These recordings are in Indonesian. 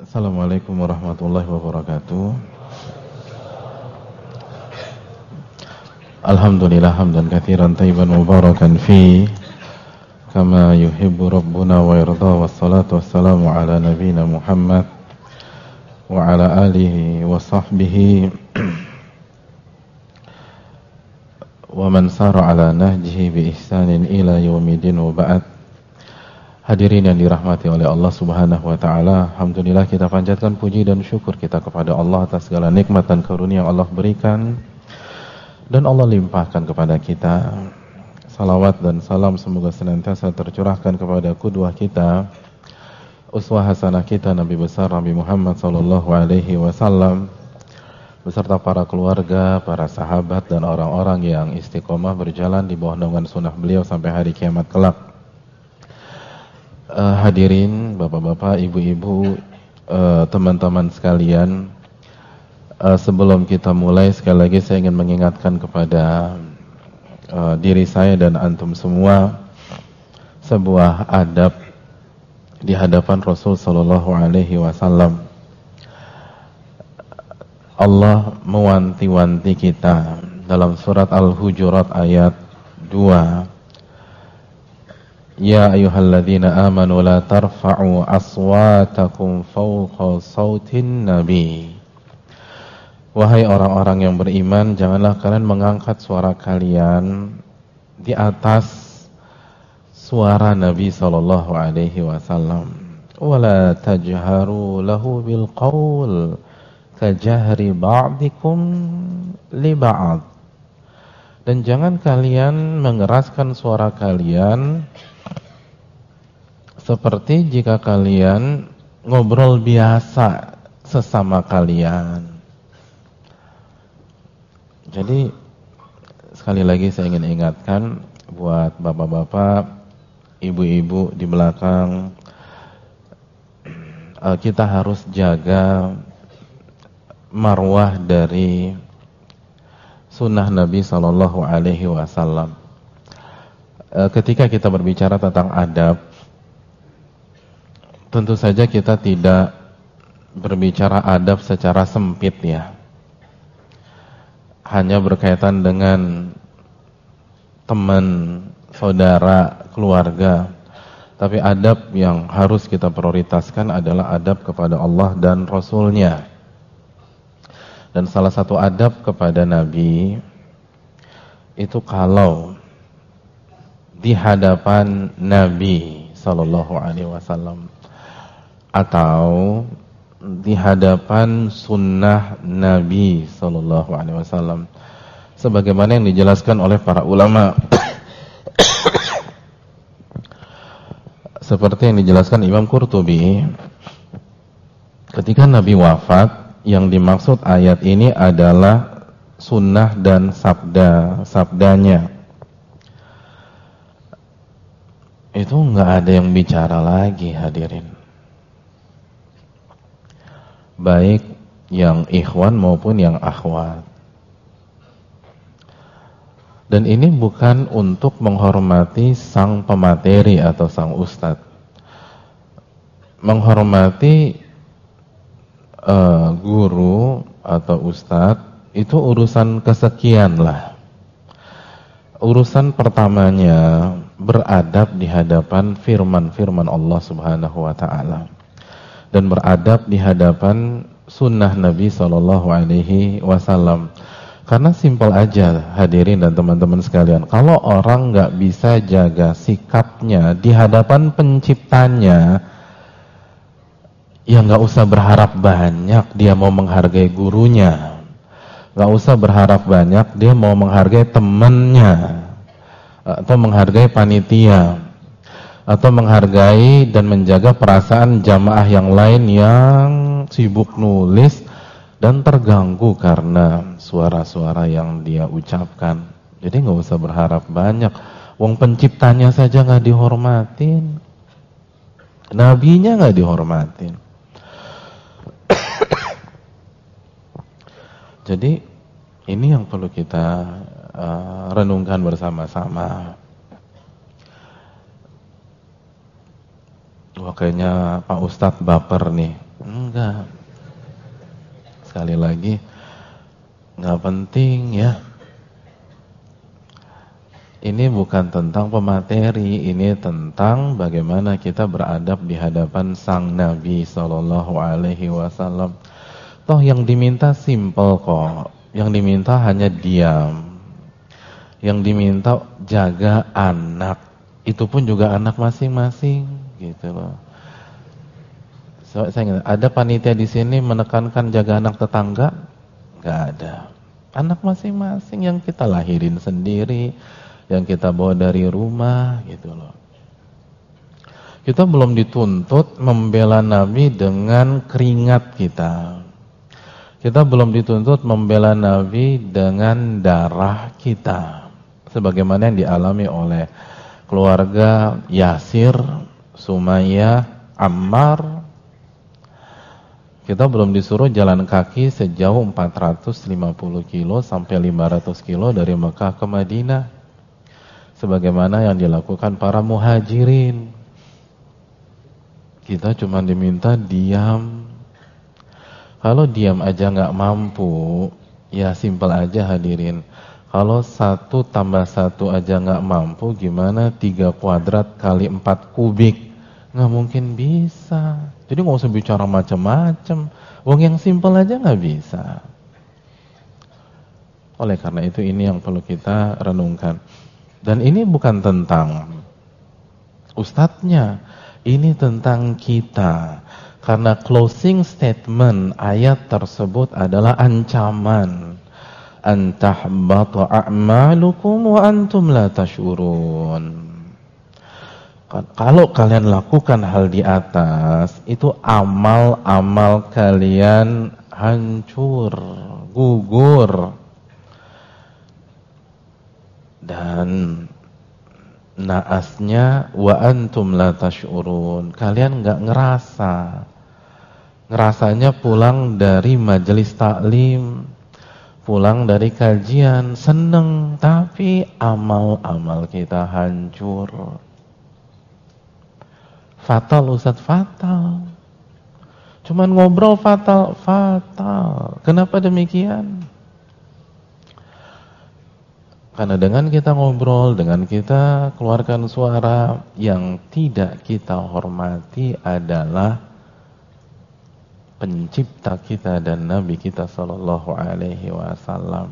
Assalamualaikum warahmatullahi wabarakatuh. Alhamdulillah hamdan katsiran tayyiban mubarakan fi kama yuhibbu rabbuna wa yarda, wassalatu wassalamu ala nabiyyina Muhammad wa ala alihi wa sahbihi wa man sara ala nahjihi bi ihsanin ila yaumidin wa ba'd. Hadirin yang dirahmati oleh Allah Subhanahu wa taala, alhamdulillah kita panjatkan puji dan syukur kita kepada Allah atas segala nikmat dan karunia yang Allah berikan dan Allah limpahkan kepada kita. Salawat dan salam semoga senantiasa tercurahkan kepada qudwah kita, uswah hasanah kita, Nabi besar Nabi Muhammad sallallahu alaihi wasallam beserta para keluarga, para sahabat dan orang-orang yang istiqomah berjalan di bawah naungan sunnah beliau sampai hari kiamat kelak. Hadirin, bapak-bapak, ibu-ibu, teman-teman sekalian, sebelum kita mulai, sekali lagi saya ingin mengingatkan kepada diri saya dan antum semua sebuah adab di hadapan Rasul sallallahu alaihi wasallam. Allah mewanti-wanti kita dalam surat Al-Hujurat ayat 2. Ya ayyuhalladzina amanu la tarfa'u aswatakum fawqa sautin nabi. Wahai orang-orang yang beriman, janganlah kalian mengangkat suara kalian di atas suara Nabi sallallahu alaihi wasallam. Wala tajharu lahu bil qaul kajahri ba'dikum li ba'd. Dan jangan kalian mengeraskan suara kalian seperti jika kalian ngobrol biasa sesama kalian. Jadi sekali lagi saya ingin ingatkan buat bapak-bapak, ibu-ibu di belakang, kita harus jaga marwah dari sunnah Nabi sallallahu alaihi wasallam. Ketika kita berbicara tentang adab, tentu saja kita tidak berbicara adab secara sempit ya. Hanya berkaitan dengan teman, saudara, keluarga. Tapi adab yang harus kita prioritaskan adalah adab kepada Allah dan Rasul-Nya. Dan salah satu adab kepada Nabi itu kalau di hadapan Nabi sallallahu alaihi wasallam atau di hadapan sunnah Nabi sallallahu alaihi wasallam, sebagaimana yang dijelaskan oleh para ulama seperti yang dijelaskan Imam Qurtubi, ketika Nabi wafat, yang dimaksud ayat ini adalah sunnah dan sabdanya. Itu enggak ada yang bicara lagi, hadirin. Baik yang ikhwan maupun yang akhwat. Dan ini bukan untuk menghormati sang pemateri atau sang ustadz. Menghormati guru atau ustadz itu urusan kesekian lah. Urusan pertamanya beradab di hadapan firman-firman Allah Subhanahu wa taala. Dan beradab di hadapan sunnah Nabi sallallahu alaihi wasallam. Karena simpel aja, hadirin dan teman-teman sekalian, kalau orang nggak bisa jaga sikapnya di hadapan penciptanya, ya nggak usah berharap banyak dia mau menghargai gurunya, nggak usah berharap banyak dia mau menghargai temannya, atau menghargai panitia, atau menghargai dan menjaga perasaan jamaah yang lain yang sibuk nulis dan terganggu karena suara-suara yang dia ucapkan. Jadi nggak usah berharap banyak. Wong penciptanya saja nggak dihormatin, nabinya nggak dihormatin. Jadi ini yang perlu kita renungkan bersama-sama. Wah, kayaknya Pak Ustadz baper nih. enggak. Sekali lagi, enggak penting ya. Ini bukan tentang pemateri, ini tentang bagaimana kita beradab di hadapan Sang Nabi Sallallahu Alaihi Wasallam. Toh yang diminta simple kok, yang diminta hanya diam, yang diminta jaga anak, itu pun juga anak masing-masing, gitu loh. Saya ingat, ada panitia di sini menekankan jaga anak tetangga? Gak ada. Anak masing-masing yang kita lahirin sendiri, yang kita bawa dari rumah, gitu loh. Kita belum dituntut membela Nabi dengan keringat kita. Kita belum dituntut membela Nabi dengan darah kita. Sebagaimana yang dialami oleh keluarga Yasir, Sumayyah, Ammar. Kita belum disuruh jalan kaki sejauh 450 kilo sampai 500 kilo dari Mekah ke Madinah. Sebagaimana yang dilakukan para muhajirin. Kita cuma diminta diam. Kalau diam aja nggak mampu, ya simpel aja hadirin. Kalau 1 tambah 1 aja nggak mampu, gimana 3 kuadrat kali 4 kubik? Nggak mungkin bisa. Jadi nggak usah bicara macam-macam. Wong yang simpel aja nggak bisa. Oleh karena itu ini yang perlu kita renungkan. Dan ini bukan tentang ustadznya, ini tentang kita. Karena closing statement ayat tersebut adalah ancaman. Antahbata a'malukum wa antum la tash'urun. Kalau kalian lakukan hal di atas, itu amal-amal kalian hancur, gugur. Dan naasnya wa antum la tash'urun. Kalian enggak ngerasa. Ngerasanya pulang dari majelis taklim, pulang dari kajian, seneng, tapi amal-amal kita hancur. Fatal Ustaz, fatal. Cuman ngobrol fatal. Kenapa demikian? Karena dengan kita ngobrol, dengan kita keluarkan suara, yang tidak kita hormati adalah pencipta kita dan Nabi kita Sallallahu Alaihi Wasallam.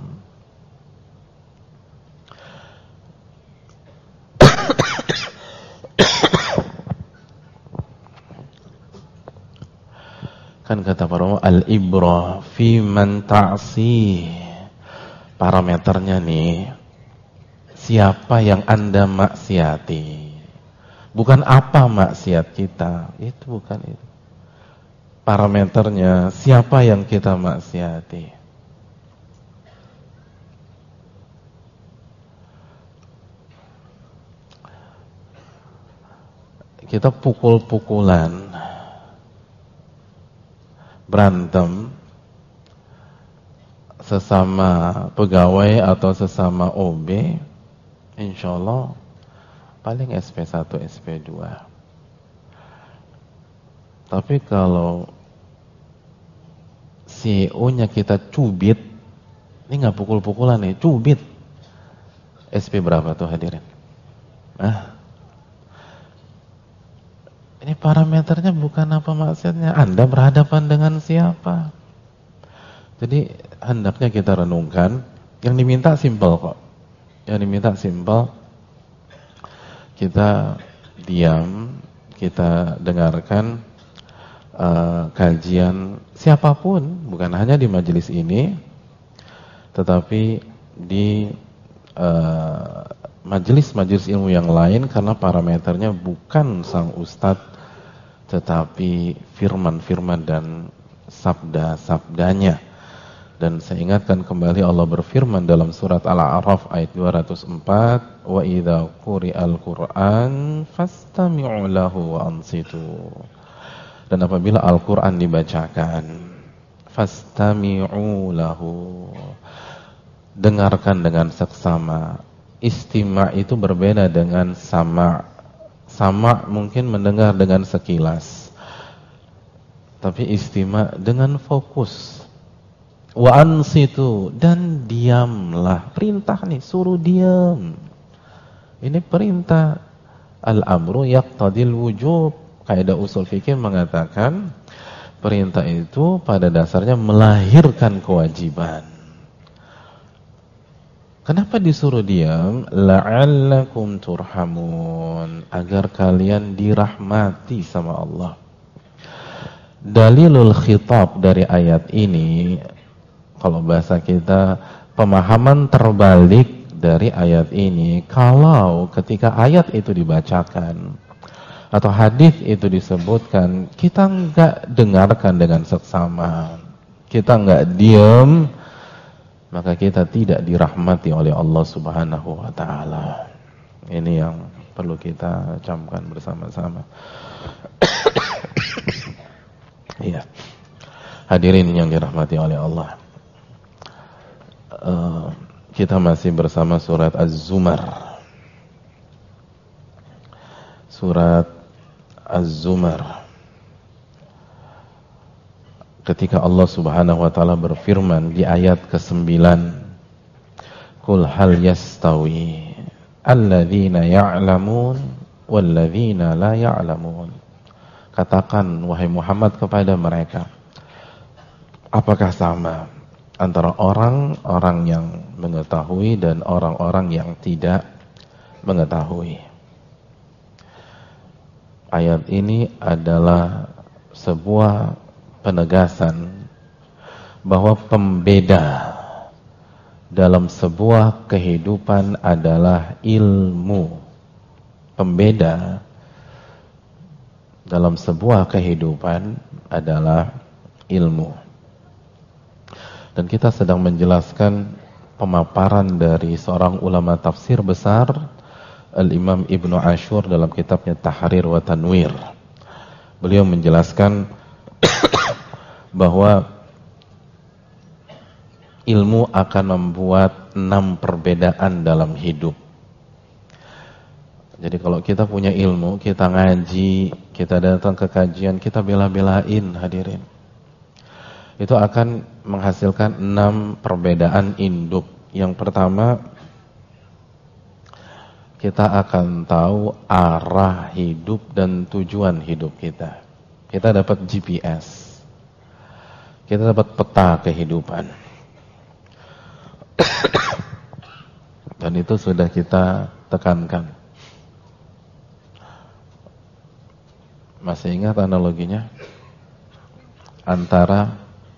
Kan kata para ulama, al-ibrah fi man ta'si. Parameternya nih, siapa yang Anda maksiati, bukan apa maksiat kita, itu bukan itu. Parameternya siapa yang kita maksiati. Kita pukul-pukulan, berantem sesama pegawai atau sesama OB, insya Allah paling SP1, SP2. Tapi kalau CEO-nya kita cubit, ini nggak pukul-pukulan nih, cubit. SP berapa tuh hadirin? Ini parameternya bukan apa maksudnya. Anda berhadapan dengan siapa? Jadi hendaknya kita renungkan. Yang diminta simpel kok. Yang diminta simpel, kita diam, kita dengarkan kajian siapapun, bukan hanya di majelis ini, tetapi di majelis-majelis ilmu yang lain, karena parameternya bukan sang ustadz, tetapi firman-firman dan sabda-sabdanya. Dan saya ingatkan kembali, Allah berfirman dalam surat Al-A'raf ayat 204, wa idza quri'al Qur'an fastami'u lahu wa ansitu. Dan apabila Al-Qur'an dibacakan, fastami'u lahu, dengarkan dengan seksama. Istima' itu berbeda dengan sama'. Sama' mungkin mendengar dengan sekilas. tapi istima' dengan fokus. Wa ansitu, dan diamlah. Perintah nih, suruh diam. Ini perintah. Al-amru yaqtadil wujub. Kaidah usul fikih mengatakan perintah itu pada dasarnya melahirkan kewajiban. Kenapa disuruh diam? La'allakum turhamun, agar kalian dirahmati sama Allah. Dalilul khitab dari ayat ini, kalau bahasa kita, pemahaman terbalik dari ayat ini, kalau ketika ayat itu dibacakan atau hadis itu disebutkan, kita enggak dengarkan dengan seksama, kita enggak diam, maka kita tidak dirahmati oleh Allah Subhanahu wa taala. Ini yang perlu kita camkan bersama-sama. Iya. Hadirin yang dirahmati oleh Allah. Kita masih bersama surat Az-Zumar. Surat Az-Zumar. Ketika Allah Subhanahu wa taala berfirman di ayat ke-9, "Qul hal yastawi alladzina ya'lamun walladzina la ya'lamun." Katakan wahai Muhammad kepada mereka, apakah sama antara orang-orang yang mengetahui dan orang-orang yang tidak mengetahui? Ayat ini adalah sebuah penegasan bahwa pembeda dalam sebuah kehidupan adalah ilmu. Pembeda dalam sebuah kehidupan adalah ilmu. Dan kita sedang menjelaskan pemaparan dari seorang ulama tafsir besar, Al-Imam Ibnu Ashur, dalam kitabnya Tahrir wa Tanwir. Beliau menjelaskan bahwa ilmu akan membuat 6 perbedaan dalam hidup. Jadi kalau kita punya ilmu, kita ngaji, kita datang ke kajian, kita bela-belain, hadirin, itu akan menghasilkan 6 perbedaan induk. Yang pertama, kita akan tahu arah hidup dan tujuan hidup kita. Kita dapat GPS. Kita dapat peta kehidupan. Dan itu sudah kita tekankan. Masih ingat analoginya? Antara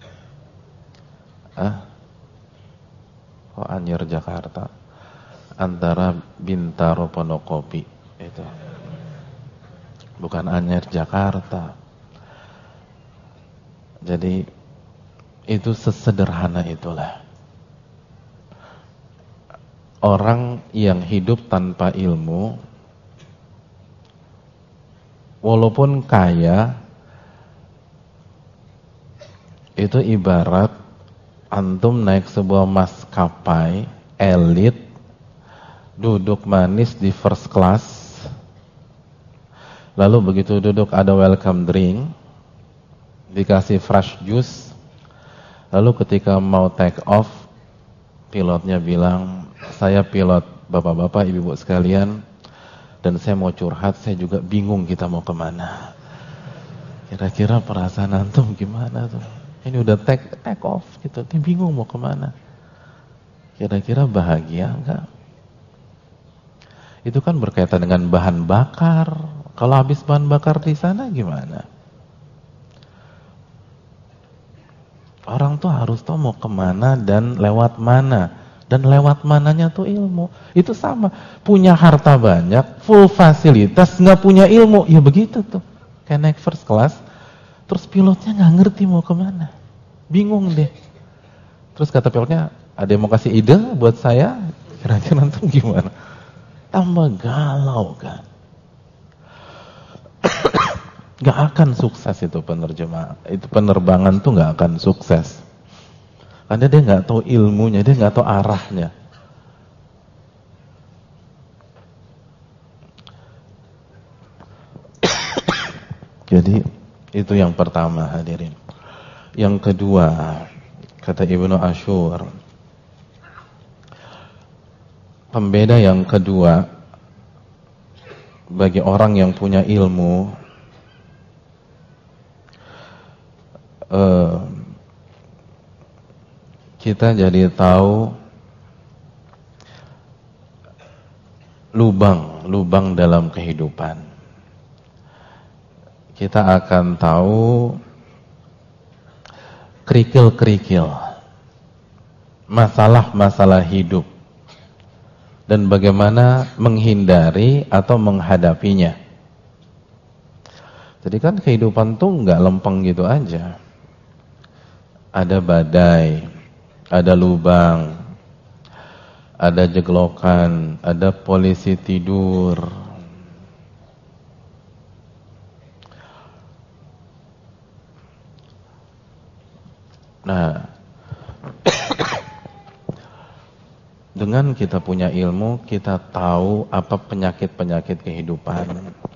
Anyer Jakarta, antara Bintaro Pondokopi itu. Bukan Anyer Jakarta. Jadi itu sesederhana itulah. Orang yang hidup tanpa ilmu, walaupun kaya, itu ibarat antum naik sebuah maskapai elit, duduk manis di first class, lalu begitu duduk ada welcome drink, dikasih fresh juice, lalu ketika mau take off, pilotnya bilang, "Saya pilot bapak-bapak, ibu-ibu sekalian, dan saya mau curhat, saya juga bingung kita mau kemana." Kira-kira perasaan antum gimana tuh? Ini udah take off gitu, dia bingung mau kemana. Kira-kira bahagia enggak? Itu kan berkaitan dengan bahan bakar. Kalau habis bahan bakar di sana gimana? Orang tuh harus tahu mau kemana dan lewat mana. Dan lewat mananya tuh ilmu. Itu sama. Punya harta banyak, full fasilitas, nggak punya ilmu. Ya begitu tuh. Kayak naik first class, terus pilotnya nggak ngerti mau kemana. Bingung deh. Terus kata pilotnya, ada yang mau kasih ide buat saya? Kira-kira nanti gimana? Tambah galau kan. Gak akan sukses itu penerjemah, itu penerbangan tuh gak akan sukses. Karena dia gak tahu ilmunya, dia gak tahu arahnya. Jadi Itu yang pertama, hadirin. Yang kedua, kata Ibnu Ashur, pembeda yang kedua bagi orang yang punya ilmu, kita jadi tahu lubang dalam kehidupan. Kita akan tahu kerikil-kerikil masalah-masalah hidup dan bagaimana menghindari atau menghadapinya. Jadi kan kehidupan tuh nggak lempeng gitu aja. Ada badai, ada lubang, ada jeglokan, ada polisi tidur. Nah, dengan kita punya ilmu, kita tahu apa penyakit-penyakit kehidupan.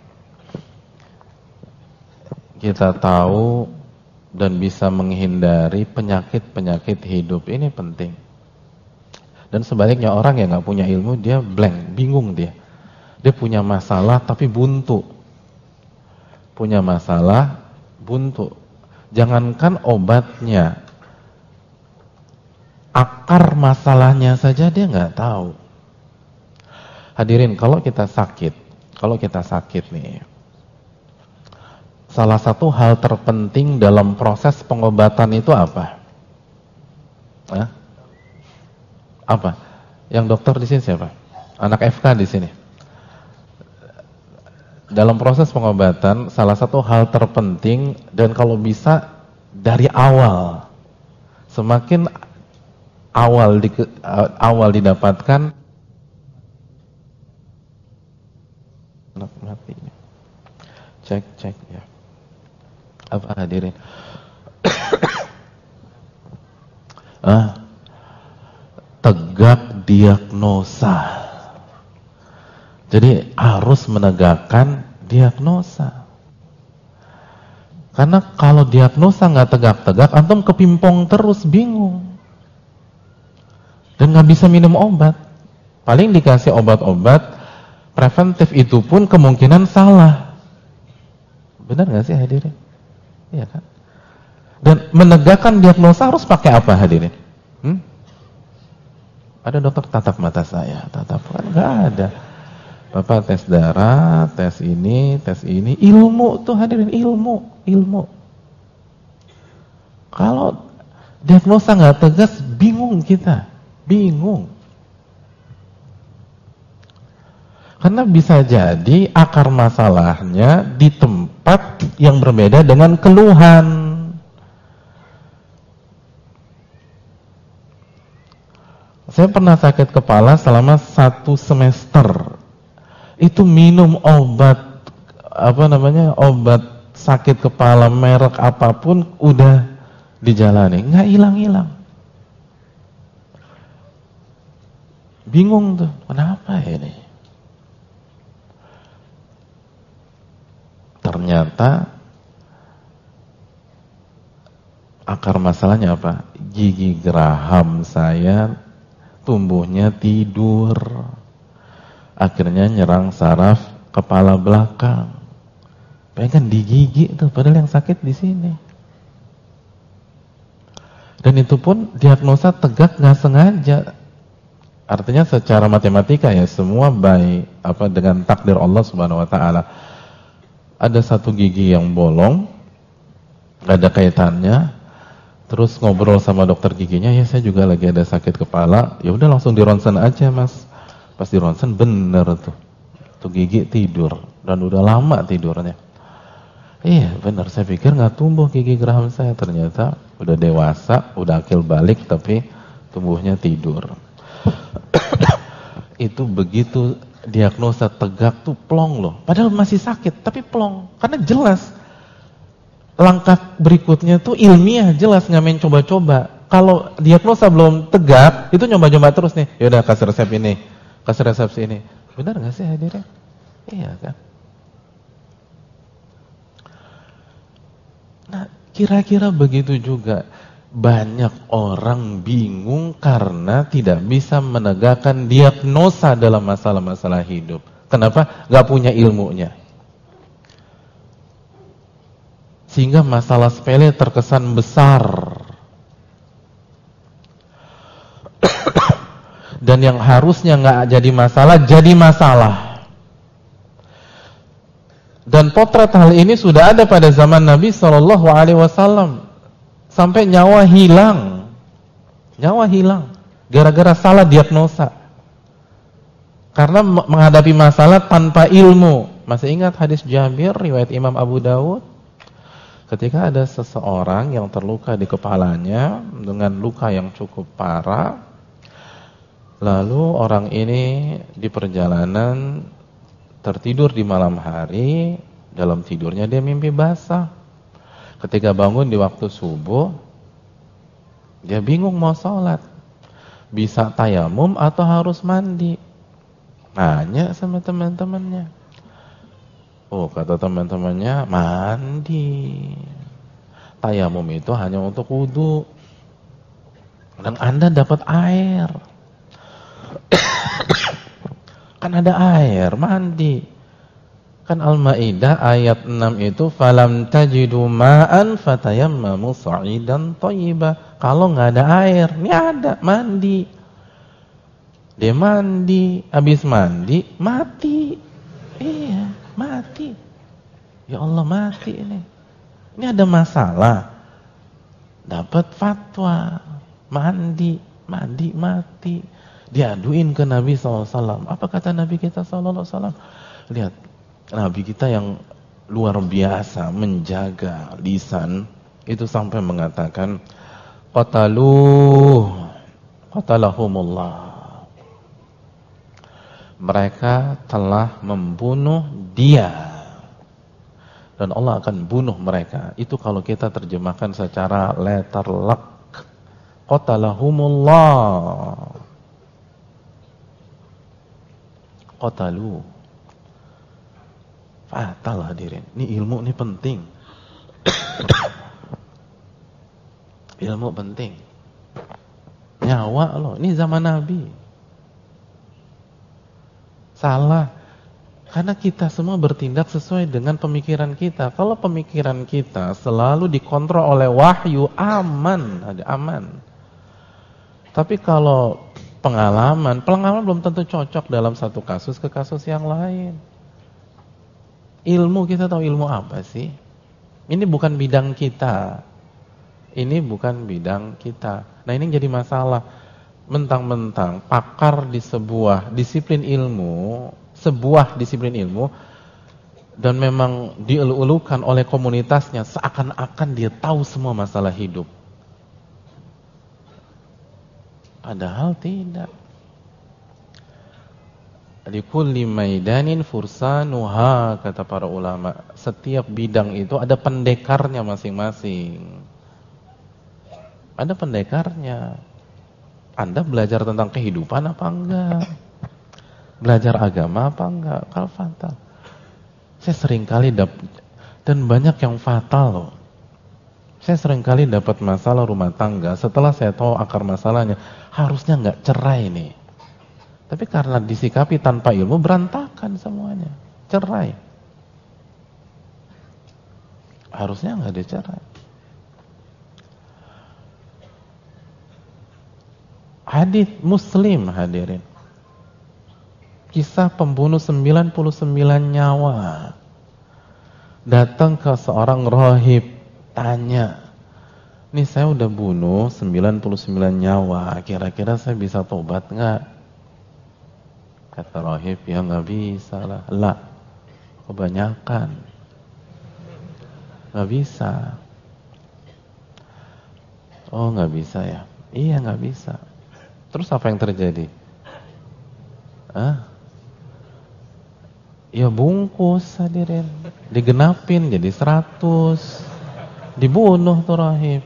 Kita tahu dan bisa menghindari penyakit-penyakit hidup. Ini penting. Dan sebaliknya orang yang nggak punya ilmu, dia blank, bingung dia. Dia punya masalah tapi buntu. Punya masalah buntu. Jangankan obatnya, akar masalahnya saja dia nggak tahu. Hadirin, kalau kita sakit nih, salah satu hal terpenting dalam proses pengobatan itu apa? Hah? Apa? Yang dokter di sini siapa? Anak FK di sini. Dalam proses pengobatan, salah satu hal terpenting dan kalau bisa dari awal, semakin awal didapatkan, mati. Cek ya. Apa hadirin? Tegak diagnosa. Jadi harus menegakkan diagnosa. Karena kalau diagnosa nggak tegak-tegak, antum kepimpong terus, bingung. Dan nggak bisa minum obat. Paling dikasih obat-obat preventif, itu pun kemungkinan salah. Benar nggak sih hadirin? Iya kan? Dan menegakkan diagnosa harus pakai apa hadirin? Ada dokter tatap mata saya, tatap kan nggak ada. Bapak tes darah, tes ini, ilmu tuh hadirin, ilmu. Kalau diagnosa nggak tegas, bingung kita, bingung. Karena bisa jadi akar masalahnya di tempat yang berbeda dengan keluhan. Saya pernah sakit kepala selama 1 semester. Itu minum obat, obat sakit kepala merek apapun udah dijalani, nggak hilang-hilang. Bingung tuh, kenapa ini? Ternyata akar masalahnya apa? Gigi geraham saya tumbuhnya tidur, akhirnya nyerang saraf kepala belakang. Pengen di gigi tuh, padahal yang sakit di sini. Dan itu pun diagnosa tegak nggak sengaja. Artinya secara matematika ya, semua dengan takdir Allah Subhanahu wa taala. Ada satu gigi yang bolong, nggak ada kaitannya. Terus ngobrol sama dokter giginya, ya saya juga lagi ada sakit kepala. Ya udah langsung di ronsen aja mas. Pas di ronsen bener tuh gigi tidur dan udah lama tidurnya. Iya bener, saya pikir nggak tumbuh gigi geraham saya, ternyata udah dewasa, udah akil balik tapi tumbuhnya tidur. Itu begitu diagnosa tegak tuh plong loh. Padahal masih sakit tapi plong, karena jelas. Langkah berikutnya tuh ilmiah, jelas, nggak main coba-coba. Kalau diagnosa belum tegak, itu nyoba-coba terus nih. Yaudah kasih resep ini, kasih resep ini. Benar nggak sih hadirin? Iya kan? Kira-kira begitu juga. Banyak orang bingung karena tidak bisa menegakkan diagnosa dalam masalah-masalah hidup. Kenapa? Gak punya ilmunya. Sehingga masalah sepele terkesan besar. Dan yang harusnya gak jadi masalah, jadi masalah. Dan potret hal ini sudah ada pada zaman Nabi SAW. Sampai nyawa hilang. Nyawa hilang. Gara-gara salah diagnosa. Karena menghadapi masalah tanpa ilmu. Masih ingat hadis Jabir, riwayat Imam Abu Dawud? Ketika ada seseorang yang terluka di kepalanya dengan luka yang cukup parah, lalu orang ini di perjalanan tertidur di malam hari, dalam tidurnya dia mimpi basah. Ketika bangun di waktu subuh, dia bingung mau sholat, bisa tayamum atau harus mandi. Nanya sama teman-temannya. Oh, kata teman-temannya, mandi. Tayamum itu hanya untuk wudu. Dan Anda dapat air. Kan ada air, mandi. Kan Al-Maidah ayat 6 itu, falam tajidu ma'an fatayammamu sa'idan thayyiban. Kalau nggak ada air, ini ada, mandi. Dia mandi, habis mandi, mati. Iya, mati. Ya Allah, mati ini. Ini ada masalah. Dapat fatwa, mandi, mati. Diaduin ke Nabi SAW. Apa kata Nabi kita SAW? Lihat, Nabi kita yang luar biasa menjaga lisan, itu sampai mengatakan, qatalahumullah. Mereka telah membunuh dia. Dan Allah akan bunuh mereka. Itu kalau kita terjemahkan secara letterlek. Qatalahumullah. Qatalu. Fatal hadirin. Ini ilmu ini penting. Ilmu penting. Nyawa loh. Ini zaman Nabi. Salah. Karena kita semua bertindak sesuai dengan pemikiran kita. Kalau pemikiran kita selalu dikontrol oleh wahyu, aman. Ada aman. Tapi kalau pengalaman belum tentu cocok dalam satu kasus ke kasus yang lain. Ilmu, kita tahu ilmu apa sih? Ini bukan bidang kita. Ini bukan bidang kita. Nah, ini jadi masalah. Mentang-mentang pakar di sebuah disiplin ilmu, dan memang dielu-elukan oleh komunitasnya seakan-akan dia tahu semua masalah hidup. Padahal tidak. Likulli maidanin fursanuha, kata para ulama. Setiap bidang itu ada pendekarnya masing-masing. Ada pendekarnya. Anda belajar tentang kehidupan apa enggak? Belajar agama apa enggak? Kalau fatal. Saya seringkali dan banyak yang fatal loh. Saya seringkali dapat masalah rumah tangga, setelah saya tahu akar masalahnya, harusnya enggak cerai nih. Tapi karena disikapi tanpa ilmu, berantakan semuanya. Cerai. Harusnya enggak dicerai. Hadits Muslim hadirin. Kisah pembunuh 99 nyawa. Datang ke seorang rahib, tanya, "Nih saya udah bunuh 99 nyawa, kira-kira saya bisa tobat enggak?" Kata rahib, "Ya enggak bisa lah." Lah, kebanyakan. Enggak bisa. Oh, enggak bisa ya? Iya, enggak bisa. Terus apa yang terjadi? Ya bungkus hadirin. Digenapin jadi 100. Dibunuh tuh rahib.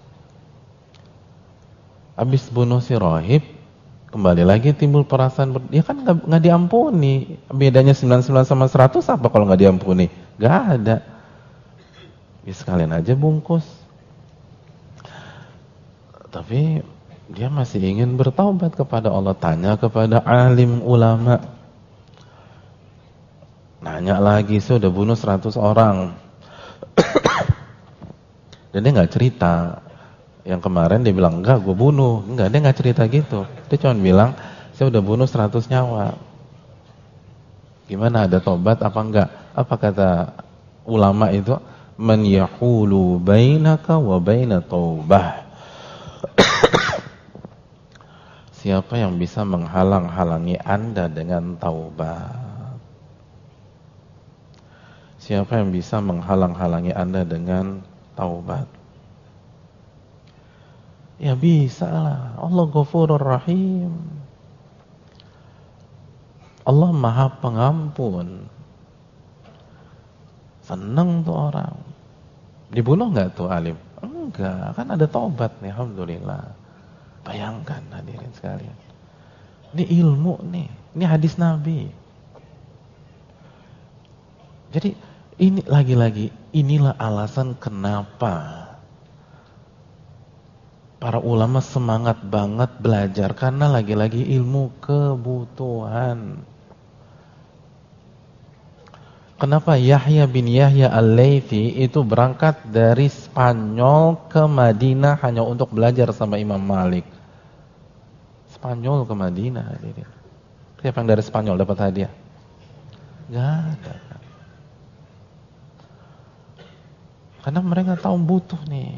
Habis bunuh si rahib, kembali lagi timbul perasaan dia kan nggak diampuni. Bedanya 99 sama 100 apa kalau nggak diampuni? Nggak ada. Ya sekalian aja bungkus. Tapi dia masih ingin bertaubat kepada Allah. Tanya kepada alim ulama. Nanya lagi, sudah bunuh 100 orang. Dan dia nggak cerita. Yang kemarin dia bilang, enggak, gue bunuh. Enggak, dia nggak cerita gitu. Dia cuma bilang, saya udah bunuh 100 nyawa. Gimana, ada tobat apa enggak? Apa kata ulama itu? Man yahulu bainaka wa baina taubah. Siapa yang bisa menghalang-halangi Anda dengan taubat? Siapa yang bisa menghalang-halangi Anda dengan taubat? Ya bisa lah. Allah Ghafurur Rahim. Allah Maha Pengampun. Senang tuh orang. Dibunuh enggak tuh alim? Enggak, kan ada taubat nih, alhamdulillah. Bayangkan hadirin sekalian. Ini ilmu nih, ini hadis Nabi. Jadi ini lagi-lagi, inilah alasan kenapa para ulama semangat banget belajar. Karena lagi-lagi ilmu kebutuhan. Kenapa Yahya bin Yahya Al-Laythi itu berangkat dari Spanyol ke Madinah hanya untuk belajar sama Imam Malik? Spanyol ke Madinah. Siapa yang dari Spanyol dapat hadiah? Gak ada. Karena mereka tahu butuh nih.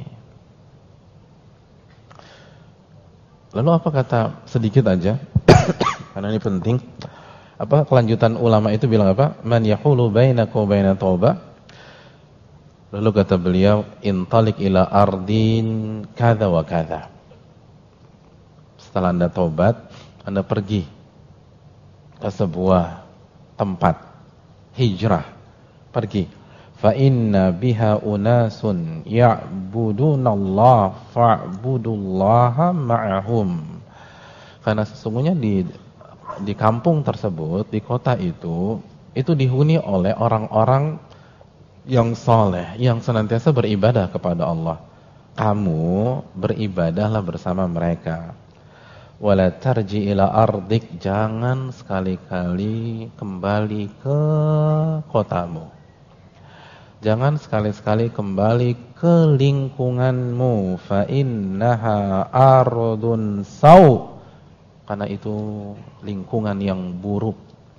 Lalu apa kata, sedikit aja, karena ini penting. Apa kelanjutan ulama itu bilang apa? Man yahulu bainaka wa baina taubah. Lalu kata beliau, intalik ila ardin kadza wa kadza. Setelah Anda taubat, Anda pergi ke sebuah tempat hijrah, pergi. Fa inna biha unasun ya'budunallaha fa'budullaha ma'ahum. Karena sesungguhnya di kampung tersebut, di kota itu dihuni oleh orang-orang yang soleh, yang senantiasa beribadah kepada Allah. Kamu beribadahlah bersama mereka. Wala tarji ila ardik, jangan sekali-kali kembali ke kotamu. Jangan sekali-sekali kembali ke lingkunganmu. Fa innaha ardun saw. Karena itu lingkungan yang buruk.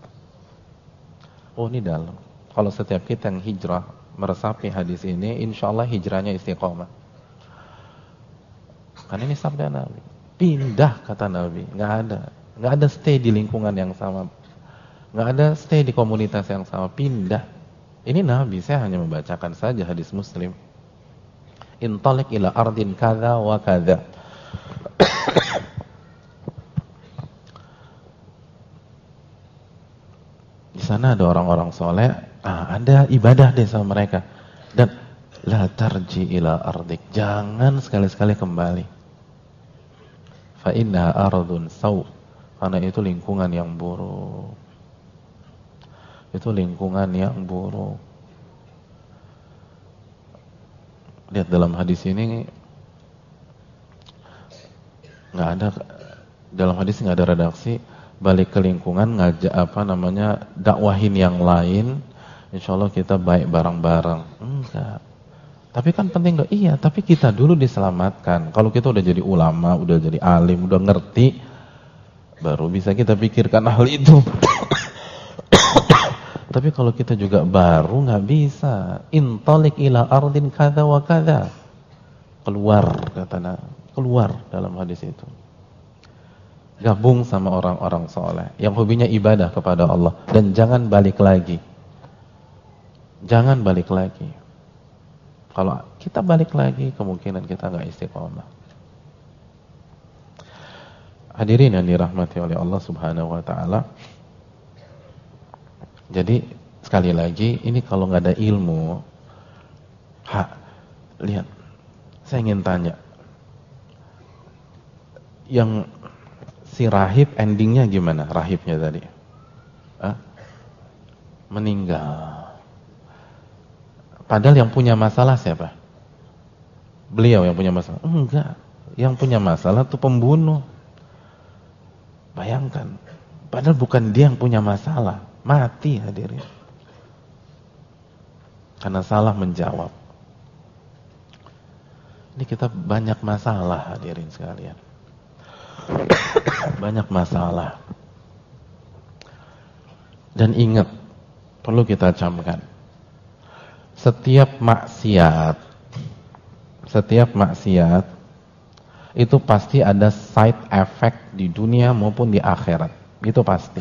Oh, ini dalam. Kalau setiap kita yang hijrah meresapi hadis ini, insyaallah hijrahnya istiqomah. Karena ini sabda Nabi. Pindah, kata Nabi. Nggak ada stay di lingkungan yang sama. Nggak ada stay di komunitas yang sama. Pindah. Ini Nabi, saya hanya membacakan saja hadis Muslim. Intalik ila ardin kadza wa kadza. Di sana ada orang-orang soleh, ada ibadah deh sama mereka. Dan la tarji ila ardik, jangan sekali-sekali kembali. Fa inna ardun saw, karena itu lingkungan yang buruk. Itu lingkungan yang buruk. Lihat dalam hadis ini, nggak ada, dalam hadis nggak ada redaksi balik ke lingkungan, ngajak dakwahin yang lain, insyaallah kita baik bareng-bareng. Enggak. Tapi kan penting dong. Iya, tapi kita dulu diselamatkan. Kalau kita udah jadi ulama, udah jadi alim, udah ngerti, baru bisa kita pikirkan hal itu. Tapi kalau kita juga baru, nggak bisa. Intalik ila ardin kadza wa kadza. Keluar, keluar dalam hadis itu. Gabung sama orang-orang soleh yang hobinya ibadah kepada Allah, dan jangan balik lagi. Jangan balik lagi. Kalau kita balik lagi, kemungkinan kita nggak istiqomah. Hadirin yang dirahmati oleh Allah Subhanahu wa taala. Jadi sekali lagi, ini kalau nggak ada ilmu, lihat, saya ingin tanya, yang si rahib endingnya gimana? Rahibnya tadi meninggal. Padahal yang punya masalah siapa? Beliau yang punya masalah? Enggak. Yang punya masalah itu pembunuh. Bayangkan, padahal bukan dia yang punya masalah, mati hadirin. Karena salah menjawab. Ini kita banyak masalah hadirin sekalian. Banyak masalah. Dan ingat, perlu kita camkan. Setiap maksiat itu pasti ada side effect di dunia maupun di akhirat. Itu pasti.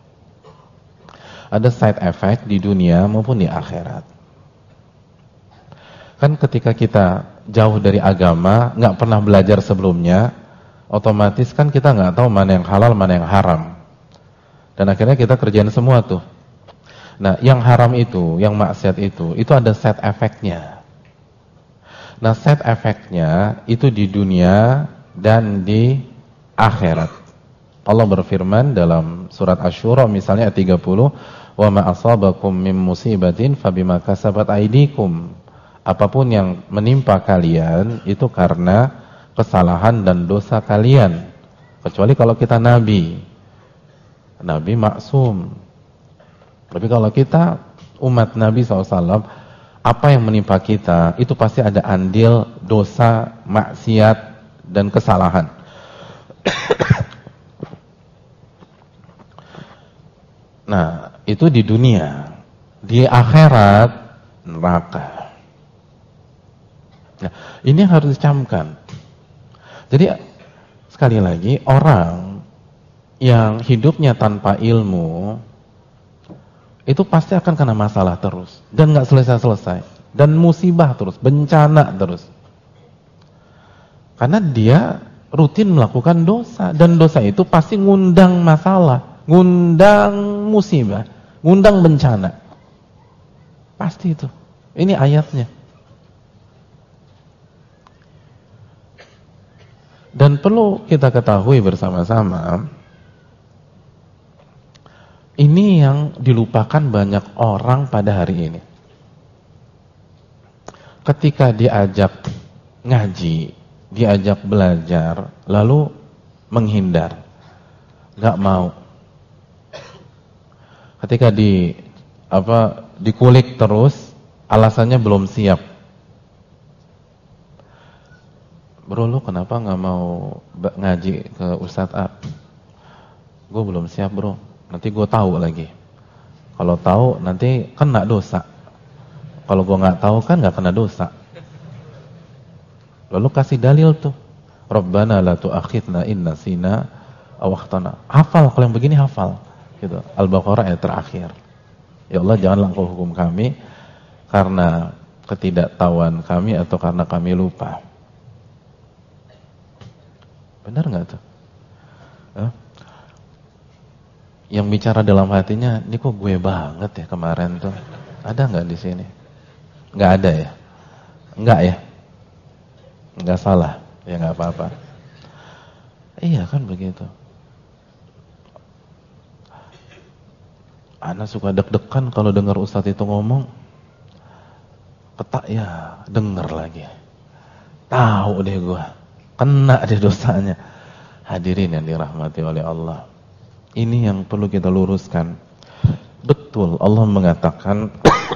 Ada side effect di dunia maupun di akhirat. Kan ketika kita jauh dari agama, nggak pernah belajar sebelumnya, otomatis kan kita nggak tahu mana yang halal, mana yang haram. Dan akhirnya kita kerjain semua tuh. Nah, yang haram itu, yang maksiat itu ada side effect-nya. Nah, side effect-nya itu di dunia dan di akhirat. Allah berfirman dalam surat Asy-Syura misalnya ayat 30, "Wa ma asabakum min musibatin fabima kasabat aydikum." Apapun yang menimpa kalian itu karena kesalahan dan dosa kalian. Kecuali kalau kita nabi maksum. Tapi kalau kita umat Nabi SAW, apa yang menimpa kita itu pasti ada andil dosa, maksiat dan kesalahan. Nah, itu di dunia. Di akhirat neraka. Nah, ini harus dicamkan. Jadi sekali lagi, orang yang hidupnya tanpa ilmu itu pasti akan kena masalah terus dan nggak selesai-selesai dan musibah terus, bencana terus. Karena dia rutin melakukan dosa dan dosa itu pasti ngundang masalah, ngundang musibah, ngundang bencana. Pasti itu. Ini ayatnya. Dan perlu kita ketahui bersama-sama, ini yang dilupakan banyak orang pada hari ini. Ketika diajak ngaji, diajak belajar, lalu menghindar, nggak mau. Ketika dikulik terus, alasannya belum siap. Bro, lu kenapa nggak mau ngaji ke Ustadz A? Gue belum siap bro, nanti gue tahu lagi. Kalau tahu nanti kena dosa. Kalau gue nggak tahu kan nggak kena dosa. Lalu kasih dalil tuh, Rabbana la tu'akhidna in nasina aw akhtana. Hafal, kalau yang begini hafal. Gitu. Al-Baqarah ayat terakhir. Ya Allah, janganlah Engkau hukum kami karena ketidaktahuan kami atau karena kami lupa. Benar nggak tuh? Yang bicara dalam hatinya, ini kok gue banget ya kemarin tuh. Ada nggak di sini? Nggak ada ya? Nggak ya? Nggak salah, ya nggak apa-apa. Iya kan begitu. Ana suka deg-degan kalau dengar Ustadz itu ngomong. Ketak ya, denger lagi. Tahu deh gue. Kena deh dosanya. Hadirin yang dirahmati oleh Allah. Ini yang perlu kita luruskan. Betul Allah mengatakan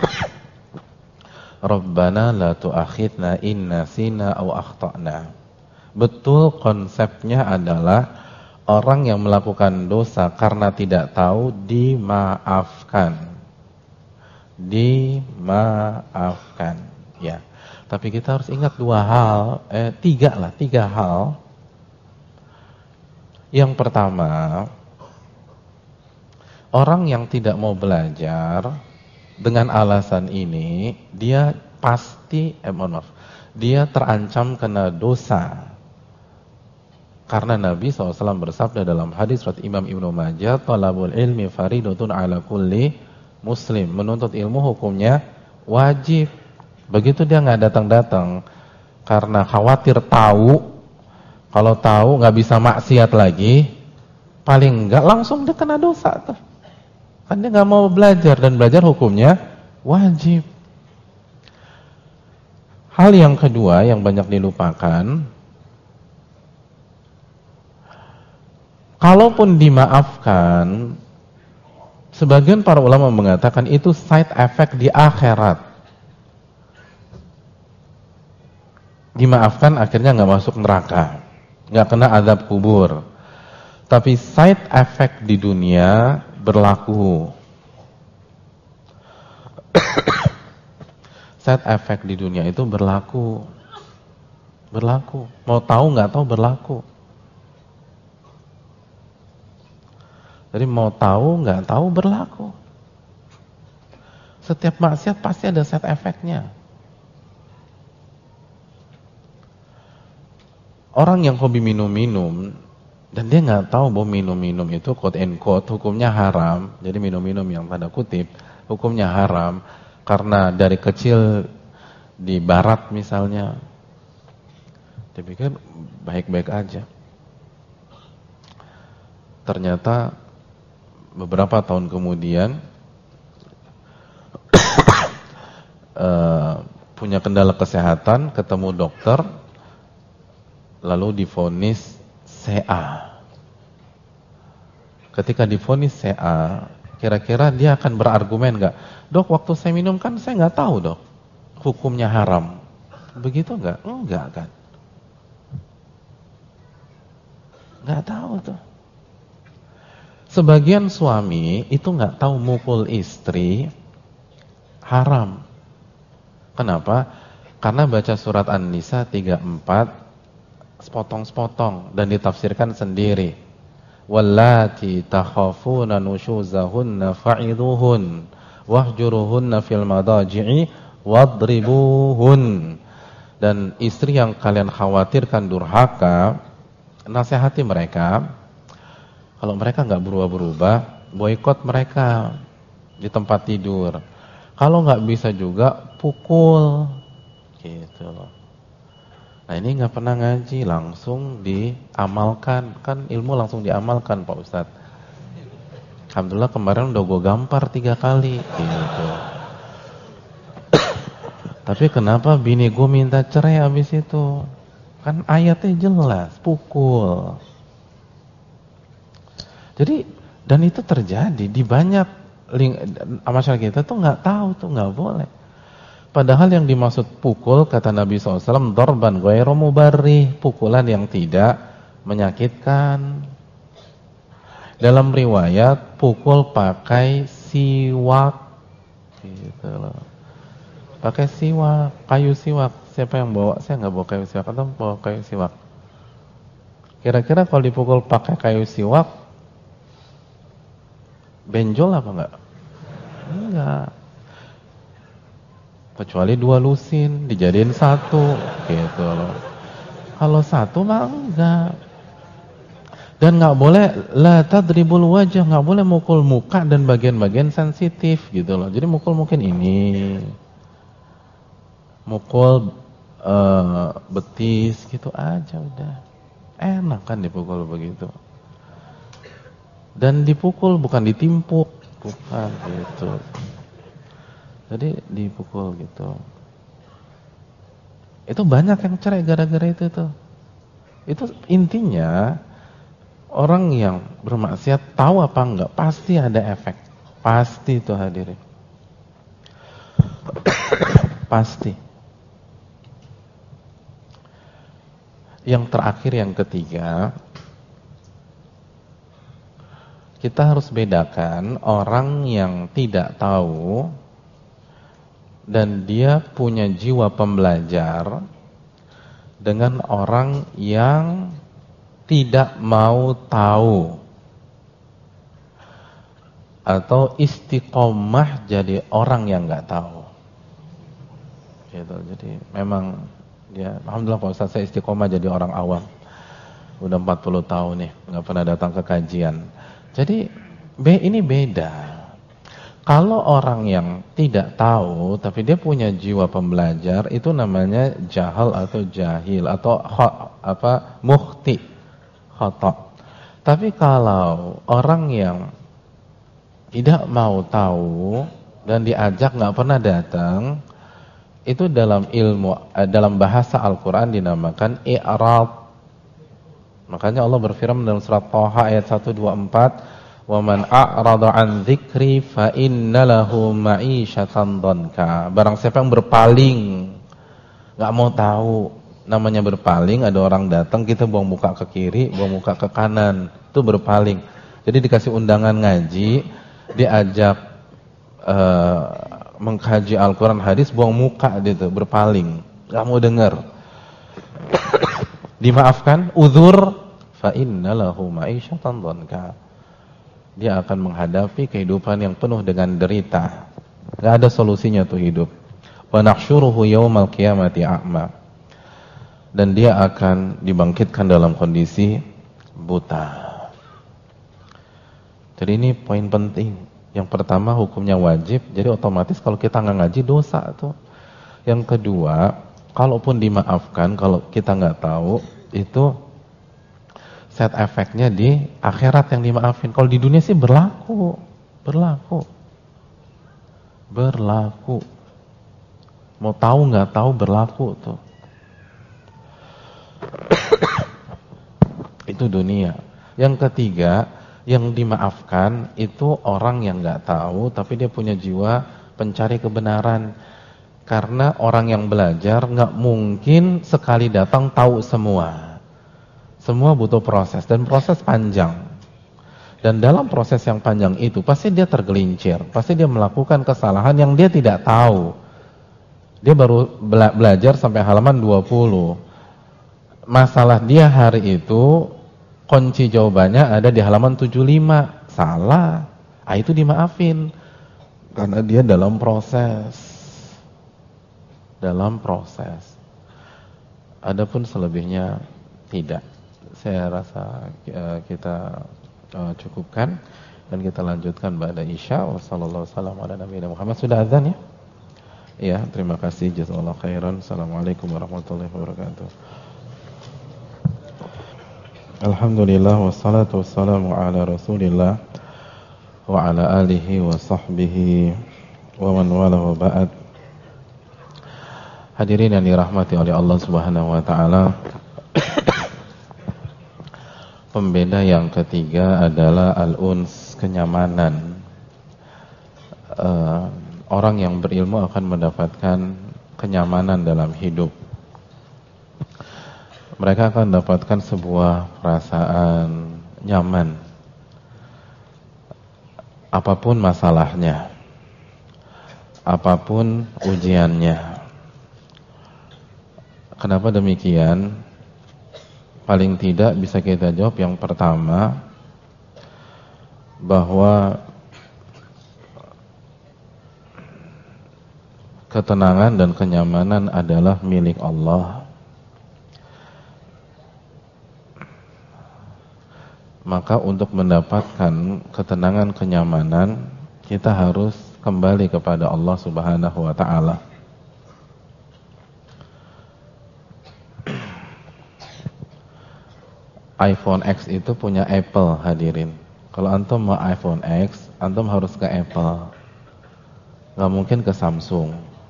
Rabbana la tu'akhidna in nasina aw akhtana. Betul, konsepnya adalah orang yang melakukan dosa karena tidak tahu dimaafkan. Dimaafkan, ya. Tapi kita harus ingat tiga hal. Yang pertama, orang yang tidak mau belajar dengan alasan ini, dia pasti, dia terancam kena dosa. Karena Nabi SAW bersabda dalam hadis riwayat Imam Ibnu Majah, talabul ilmi faridatun ala kulli muslim. Menuntut ilmu hukumnya wajib. Begitu dia nggak datang-datang karena khawatir tahu, kalau tahu nggak bisa maksiat lagi, paling nggak langsung dia kena dosa tuh. Kan dia nggak mau belajar, dan belajar hukumnya wajib. Hal yang kedua yang banyak dilupakan, Kalaupun dimaafkan, sebagian para ulama mengatakan itu side effect di akhirat. Dimaafkan akhirnya nggak masuk neraka, nggak kena azab kubur. Tapi side effect di dunia berlaku. Side effect di dunia itu berlaku. Berlaku. Mau tahu nggak tahu berlaku. Jadi mau tahu nggak tahu berlaku. Setiap maksiat pasti ada side effect-nya. Orang yang hobi minum-minum dan dia nggak tahu bahwa minum-minum itu quote and quote hukumnya haram. Jadi minum-minum yang tanda kutip hukumnya haram karena dari kecil di barat misalnya dia pikir baik-baik aja. Ternyata beberapa tahun kemudian punya kendala kesehatan, ketemu dokter, lalu divonis CA. Ketika divonis CA, kira-kira dia akan berargumen nggak? Dok, waktu saya minum kan saya nggak tahu dok, hukumnya haram. Begitu nggak? Enggak kan? Nggak tahu tuh. Sebagian suami itu nggak tahu mukul istri haram. Kenapa? Karena baca surat An-Nisa 34 sepotong-sepotong dan ditafsirkan sendiri. Wallati takhafuna nushuzahunna fa'idhuhun wahjuruhunna fil madaji'i wadribuhun. Dan istri yang kalian khawatirkan durhaka, nasihati mereka. Kalau mereka nggak berubah-berubah, boikot mereka di tempat tidur. Kalau nggak bisa juga, pukul, gitu loh. Nah ini nggak pernah ngaji, langsung diamalkan, kan ilmu langsung diamalkan Pak Ustadz. Alhamdulillah kemarin udah gue gampar 3 kali, gitu. Tapi kenapa bini gue minta cerai abis itu? Kan ayatnya jelas, pukul. Jadi dan itu terjadi di banyak masyarakat kita tuh nggak tahu tuh nggak boleh. Padahal yang dimaksud pukul kata Nabi SAW dorban ghairu mubarrih, pukulan yang tidak menyakitkan. Dalam riwayat pukul pakai siwak, gitu loh. Pakai siwak, kayu siwak. Siapa yang bawa? Saya nggak bawa kayu siwak atau bawa kayu siwak. Kira-kira kalau dipukul pakai kayu siwak benjol apa enggak? Enggak. Kecuali 2 lusin dijadiin 1 gitu loh. Kalau 1 mah enggak. Dan enggak boleh la tadribul wajah, enggak boleh mukul muka dan bagian-bagian sensitif gitu loh. Jadi mukul mungkin ini. Mukul betis gitu aja udah. Enak kan dipukul begitu. Dan dipukul bukan ditimpuk, bukan gitu. Jadi dipukul gitu. Itu banyak yang cerai gara-gara itu tuh. Itu intinya orang yang bermaksiat tahu apa enggak pasti ada efek. Pasti itu hadirin. Pasti. Yang terakhir yang ketiga, kita harus bedakan orang yang tidak tahu dan dia punya jiwa pembelajar dengan orang yang tidak mau tahu atau istiqomah jadi orang yang nggak tahu. Gitu. Jadi memang dia, alhamdulillah Pak Ustaz saya istiqomah jadi orang awam. Udah 40 tahun nih nggak pernah datang ke kajian. Jadi ini beda. Kalau orang yang tidak tahu tapi dia punya jiwa pembelajar itu namanya jahal atau jahil atau mukhti, khata. Tapi kalau orang yang tidak mau tahu dan diajak nggak pernah datang, itu dalam ilmu dalam bahasa Al-Qur'an dinamakan i'rad. Makanya Allah berfirman dalam surat Thaha ayat 124, "Wa man a'rada 'an dzikri fa inna lahu ma'isyatan dhanka." Barang siapa yang berpaling, enggak mau tahu, namanya berpaling, ada orang datang kita buang muka ke kiri, buang muka ke kanan, itu berpaling. Jadi dikasih undangan ngaji, diajak mengkaji Al-Qur'an hadis, buang muka gitu, berpaling, enggak mau dengar. Dimaafkan, uzur, fa innalahu ma'isyatan dhanka. Dia akan menghadapi kehidupan yang penuh dengan derita. Enggak ada solusinya tuh hidup. Wa nahsyuruhu yaumal qiyamati a'ma. Dan dia akan dibangkitkan dalam kondisi buta. Jadi ini poin penting. Yang pertama hukumnya wajib, jadi otomatis kalau kita nggak ngaji dosa tuh. Yang kedua, kalaupun dimaafkan, kalau kita nggak tahu, itu set efeknya di akhirat yang dimaafin. Kalau di dunia sih berlaku. Mau tahu nggak tahu berlaku tuh. Itu dunia. Yang ketiga, yang dimaafkan itu orang yang nggak tahu, tapi dia punya jiwa pencari kebenaran. Karena orang yang belajar nggak mungkin sekali datang tahu semua. Semua butuh proses dan proses panjang. Dan dalam proses yang panjang itu pasti dia tergelincir, pasti dia melakukan kesalahan yang dia tidak tahu. Dia baru belajar sampai halaman 20. Masalah dia hari itu kunci jawabannya ada di halaman 75. Salah. Itu dimaafin. Karena dia dalam proses. Adapun selebihnya tidak. Saya rasa kita cukupkan dan kita lanjutkan ba'da Isya. Wassallallahu ala nabiyina Muhammad. Sudah azan ya? Ya, terima kasih. Jazakallahu khairan. Assalamualaikum warahmatullahi wabarakatuh. Alhamdulillah wassalatu wassalamu ala Rasulillah wa ala alihi wa sahbihi wa man wala wa ba'd. Hadirin yang dirahmati oleh Allah Subhanahu wa taala. Pembeda yang ketiga adalah al-uns, kenyamanan. Orang yang berilmu akan mendapatkan kenyamanan dalam hidup. Mereka akan mendapatkan sebuah perasaan nyaman. Apapun masalahnya, apapun ujiannya. Kenapa demikian? Paling tidak bisa kita jawab yang pertama, bahwa ketenangan dan kenyamanan adalah milik Allah. Maka untuk mendapatkan ketenangan, kenyamanan, kita harus kembali kepada Allah Subhanahu wa taala. iPhone X itu punya Apple, hadirin. Kalau antum mau iPhone X, antum harus ke Apple. Gak mungkin ke Samsung.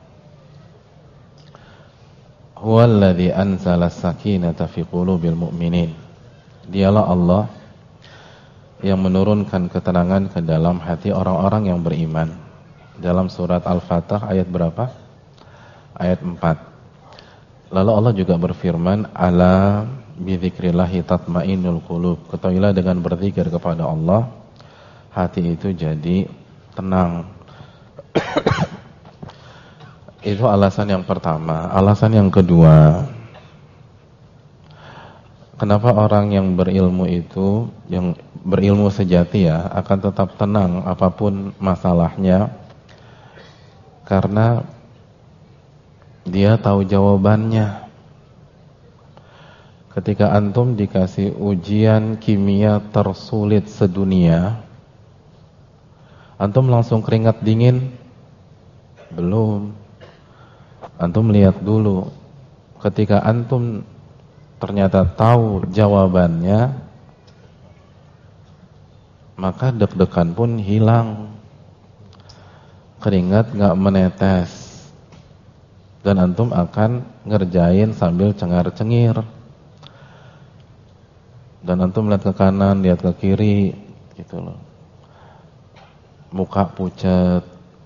Huwallazi anzala as-sakinata fi qulubil mu'minin. Dialah Allah yang menurunkan ketenangan ke dalam hati orang-orang yang beriman. Dalam surat Al-Fatah ayat berapa? Ayat 4. Lalu Allah juga berfirman, ala bidzikrillahi tatmainnul qulub. Ketahuilah dengan berzikir kepada Allah, hati itu jadi tenang. Itu alasan yang pertama. Alasan yang kedua, kenapa orang yang berilmu itu, yang berilmu sejati ya, akan tetap tenang apapun masalahnya? Karena dia tahu jawabannya. Ketika antum dikasih ujian kimia tersulit sedunia, antum langsung keringat dingin? Belum. Antum lihat dulu. Ketika antum ternyata tahu jawabannya, maka deg-degan pun hilang. Keringat gak menetes. Dan antum akan ngerjain sambil cengar-cengir. Dan antum lihat ke kanan, lihat ke kiri, gitu loh. Muka pucat,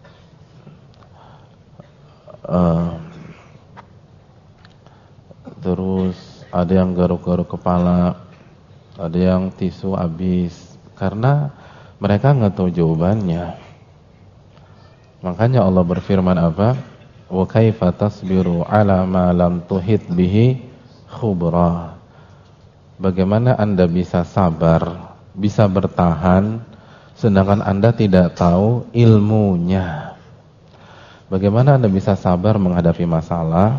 terus ada yang garuk-garuk kepala, ada yang tisu habis, karena mereka nggak tahu jawabannya. Makanya Allah berfirman apa? Wa kaifa tasbiru ala ma lam tuhit bihi khubra. Bagaimana Anda bisa sabar, bisa bertahan sedangkan Anda tidak tahu ilmunya? Bagaimana Anda bisa sabar menghadapi masalah,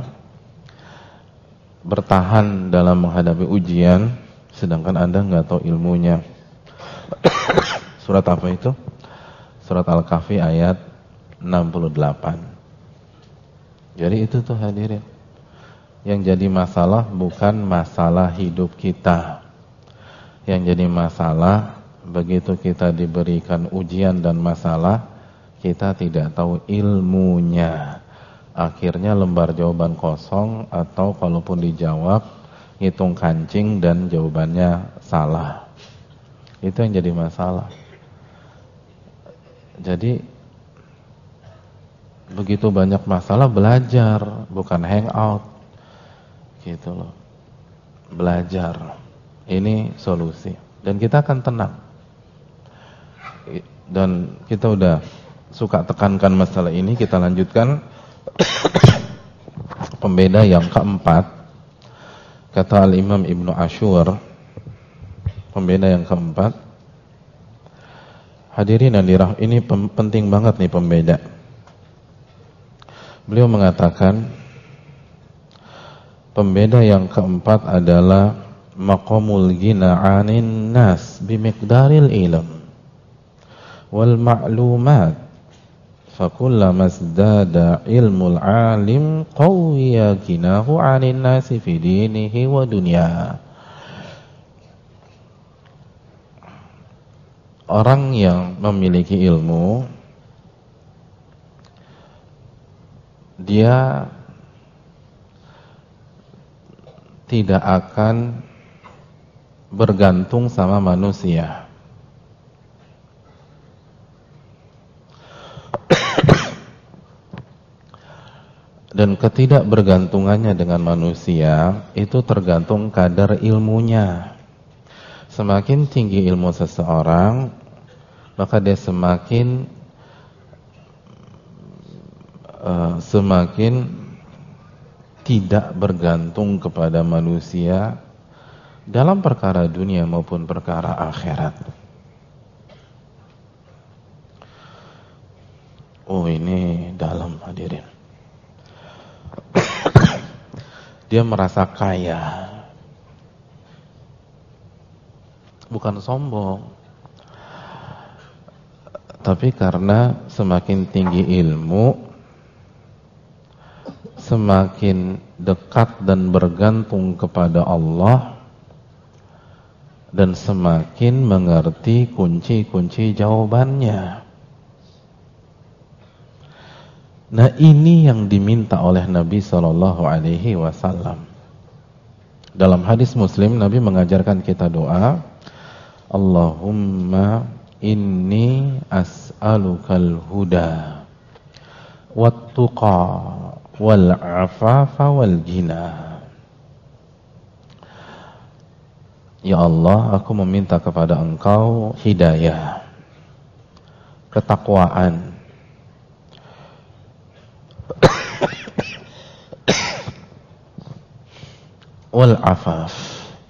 bertahan dalam menghadapi ujian sedangkan Anda nggak tahu ilmunya? Surat apa itu? Surat Al-Kahfi ayat 68. Jadi itu tuh hadirin, yang jadi masalah bukan masalah hidup kita. Yang jadi masalah begitu kita diberikan ujian dan masalah, kita tidak tahu ilmunya. Akhirnya lembar jawaban kosong, atau kalaupun dijawab hitung kancing dan jawabannya salah. Itu yang jadi masalah. Jadi begitu banyak masalah, belajar, bukan hangout, gitu loh. Belajar, ini solusi, dan kita akan tenang. Dan kita udah suka tekankan masalah ini, kita lanjutkan. Pembeda yang keempat, kata Al-Imam Ibnu Ashur, pembeda yang keempat, hadirin yang dirahmati, ini penting banget nih pembeda. Beliau mengatakan pembeda yang keempat adalah maqamul ghina 'anin nas bimiqdaril ilm wal ma'lumat, fakullama izdada ilmul 'alim qawiya ghinahu 'anin nasi fi dinihi wa dunya. Orang yang memiliki ilmu, dia tidak akan bergantung sama manusia. Dan ketidakbergantungannya dengan manusia itu tergantung kadar ilmunya. Semakin tinggi ilmu seseorang, maka dia semakin tidak bergantung kepada manusia dalam perkara dunia maupun perkara akhirat. Oh, ini dalam hadirin. Dia merasa kaya, bukan sombong, tapi karena semakin tinggi ilmu, semakin dekat dan bergantung kepada Allah, dan semakin mengerti kunci-kunci jawabannya. Nah, ini yang diminta oleh Nabi SAW. Dalam hadis Muslim, Nabi mengajarkan kita doa, Allahumma inni as'alukal huda wat-tuqa wal-afafa wal-ghina. Ya Allah, aku meminta kepada Engkau hidayah, ketakwaan, wal-afaf,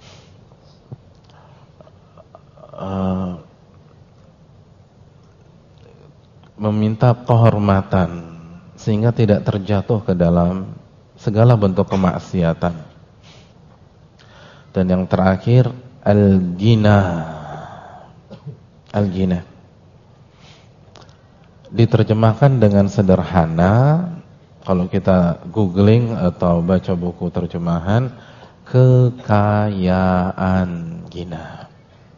meminta kehormatan sehingga tidak terjatuh ke dalam segala bentuk kemaksiatan. Dan yang terakhir, al-ghina. Al-ghina diterjemahkan dengan sederhana, kalau kita googling atau baca buku terjemahan, kekayaan, ghina.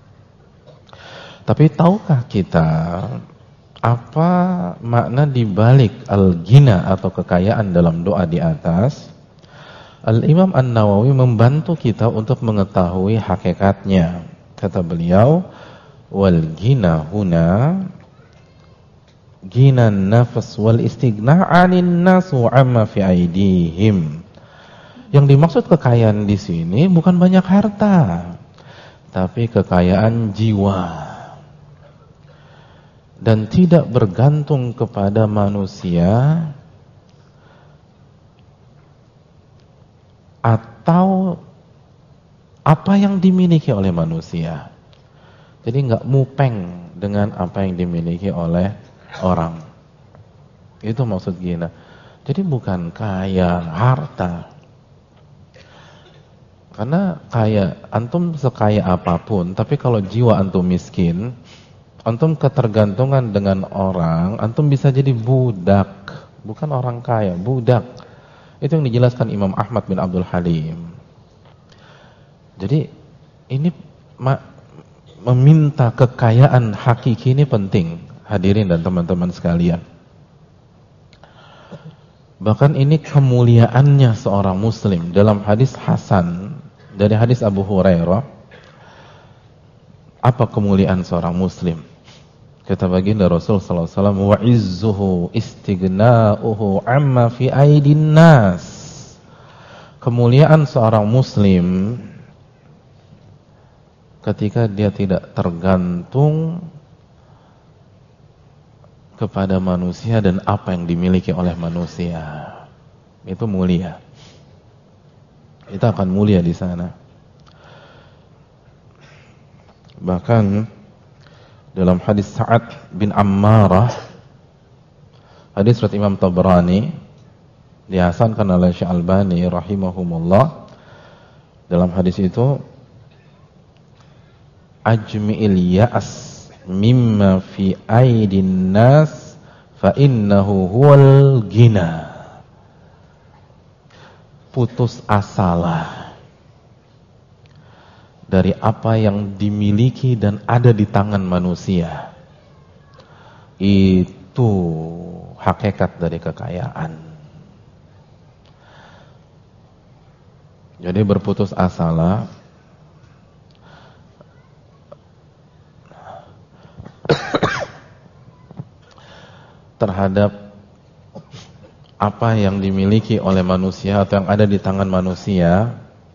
Tapi tahukah kita apa makna dibalik al-ghina atau kekayaan dalam doa di atas? Al-Imam An-Nawawi membantu kita untuk mengetahui hakikatnya. Kata beliau, wal ghina huna ghinan nafs wal istighna 'anil nas wa 'amma fi aidihim. Yang dimaksud kekayaan di sini bukan banyak harta, tapi kekayaan jiwa. Dan tidak bergantung kepada manusia atau apa yang dimiliki oleh manusia. Jadi nggak mupeng dengan apa yang dimiliki oleh orang. Itu maksud gina. Jadi bukan kaya harta. Karena kaya, antum sekaya apapun, tapi kalau jiwa antum miskin, antum ketergantungan dengan orang, antum bisa jadi budak. Bukan orang kaya, budak. Itu yang dijelaskan Imam Ahmad bin Abdul Halim. Jadi ini meminta kekayaan hakiki ini penting, hadirin dan teman-teman sekalian. Bahkan ini kemuliaannya seorang muslim. Dalam hadis Hasan, dari hadis Abu Hurairah, apa kemuliaan seorang muslim? Kata baginda Rasul sallallahu alaihi wasallam, wa izzuhu istighna'uhu 'amma fi aidin nas. Kemuliaan seorang muslim ketika dia tidak tergantung kepada manusia dan apa yang dimiliki oleh manusia. Itu mulia. Kita akan mulia di sana. Bahkan dalam hadis Sa'ad bin Ammarah, hadis riwayat Imam Tabrani, dihasankan oleh Syekh Albani rahimahumullah. Dalam hadis itu, ajmi'il ya'as mimma fi aidin nas fa innahu huwal ghina. Putus asalah dari apa yang dimiliki dan ada di tangan manusia. Itu hakikat dari kekayaan. Jadi berputus asalah terhadap apa yang dimiliki oleh manusia atau yang ada di tangan manusia.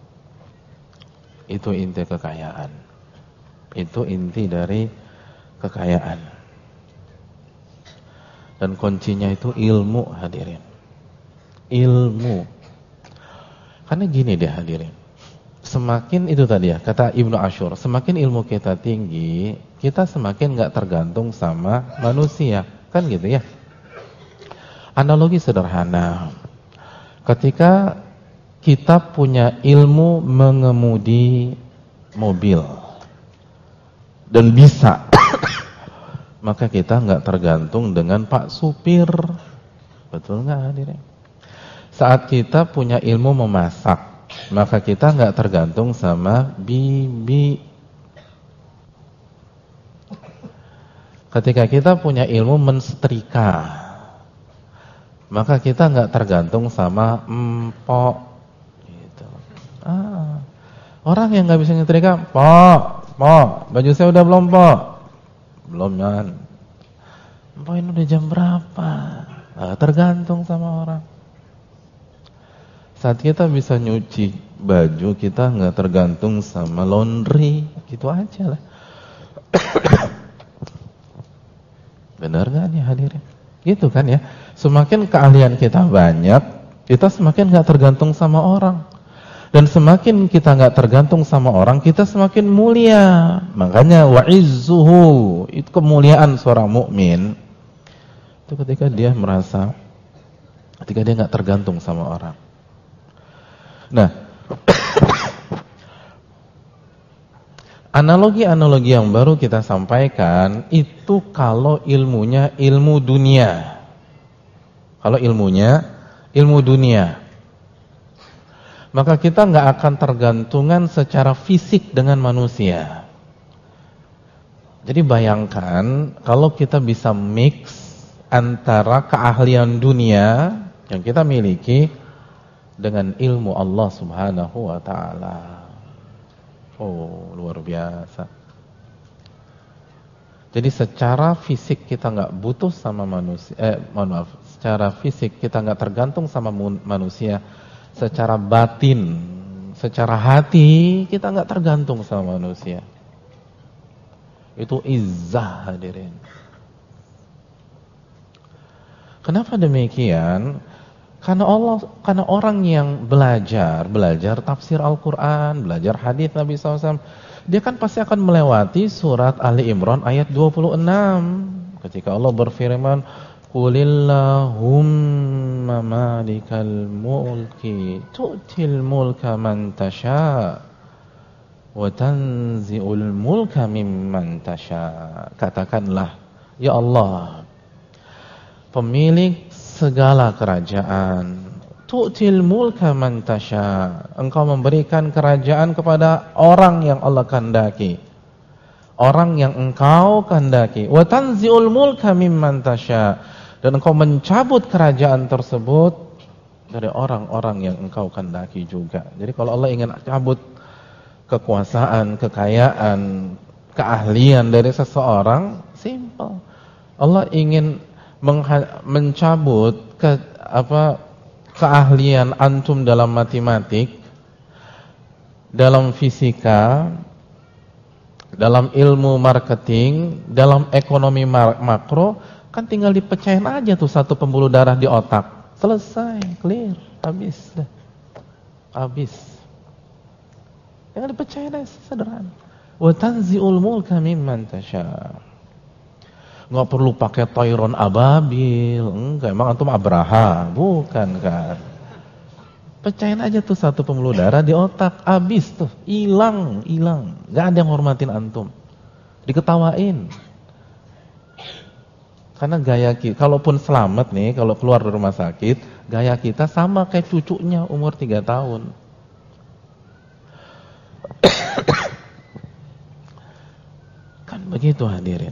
Itu inti kekayaan. Itu inti dari kekayaan. Dan kuncinya itu ilmu, hadirin. Ilmu. Karena gini deh hadirin. Semakin itu tadi ya, kata Ibnu Ashur, semakin ilmu kita tinggi, kita semakin gak tergantung sama manusia. Kan gitu ya. Analogi sederhana. Ketika kita punya ilmu mengemudi mobil dan bisa, maka kita nggak tergantung dengan Pak Supir. Betul nggak hadirin? Saat kita punya ilmu memasak, maka kita nggak tergantung sama bibi. Ketika kita punya ilmu mensetrika, maka kita nggak tergantung sama empok. Orang yang nggak bisa nyetrika, Pok, baju saya udah belum, Pok? Belum, Yan. Pok, ini udah jam berapa? Tergantung sama orang. Saat kita bisa nyuci baju, kita nggak tergantung sama laundry, gitu aja lah. Benar nggak nih hadirin? Gitu kan ya. Semakin keahlian kita banyak, kita semakin nggak tergantung sama orang. Dan semakin kita nggak tergantung sama orang, kita semakin mulia. Makanya wa'izzuhu, itu kemuliaan seorang mukmin. Itu ketika dia merasa, ketika dia nggak tergantung sama orang. Nah, analogi-analogi yang baru kita sampaikan itu kalau ilmunya ilmu dunia. Kalau ilmunya ilmu dunia, maka kita nggak akan tergantungan secara fisik dengan manusia. Jadi bayangkan kalau kita bisa mix antara keahlian dunia yang kita miliki dengan ilmu Allah Subhanahu wa taala. Oh, luar biasa. Jadi secara fisik kita nggak butuh sama manusia, secara fisik kita nggak tergantung sama manusia. Secara batin, secara hati kita nggak tergantung sama manusia. Itu izzah, hadirin. Kenapa demikian? Karena orang yang belajar tafsir Al-Quran, belajar hadis Nabi SAW, dia kan pasti akan melewati surat Ali Imran ayat 26. Ketika Allah berfirman, Qulillahumma malikal mulki tu'til mulka man tasha' wa tanzi'ul mulka mimman tasha'. Katakanlah, ya Allah, pemilik segala kerajaan, tu'til mulka man tasha', engkau memberikan kerajaan kepada orang yang Allah kehendaki, orang yang engkau kehendaki, wa tanzi'ul mulka mimman tasha', dan engkau mencabut kerajaan tersebut dari orang-orang yang engkau kehendaki juga. Jadi kalau Allah ingin cabut kekuasaan, kekayaan, keahlian dari seseorang, simple. Allah ingin mencabut keahlian antum dalam matematik, dalam fisika, dalam ilmu marketing, dalam ekonomi makro, kan tinggal dipecahin aja tuh satu pembuluh darah di otak. Selesai, clear, habis. Habis. Tinggal dipecahin aja, sederhana. Wa tanzi'ul mulka mimman tasha'. Nggak perlu pakai toiron ababil, enggak, emang antum Abraha, bukan kan? Pecahin aja tuh satu pembuluh darah di otak, habis tuh, hilang, nggak ada yang hormatin antum, diketawain. Karena gaya kita, kalaupun selamat nih, kalau keluar dari rumah sakit, gaya kita sama kayak cucunya umur 3 tahun. Kan begitu, hadirin.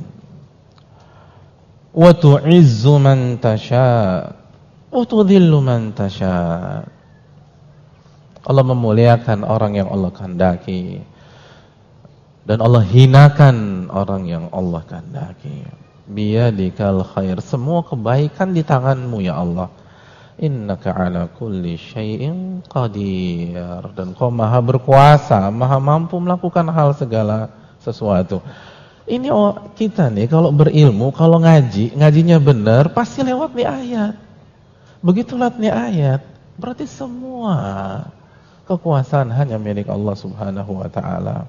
Wa tu'izzu man tasha' wa tudhillu man tasha'. Allah memuliakan orang yang Allah kehendaki, dan Allah hinakan orang yang Allah kehendaki. Biyadikal khair, semua kebaikan di tanganmu ya Allah. Innaka ala kulli syai'in qadir, dan Kau maha berkuasa, maha mampu melakukan hal segala sesuatu. Ini kita nih kalau berilmu, kalau ngajinya benar, pasti lewat nih ayat. Begitu lewat nih ayat, berarti semua kekuasaan hanya milik Allah Subhanahu wa taala.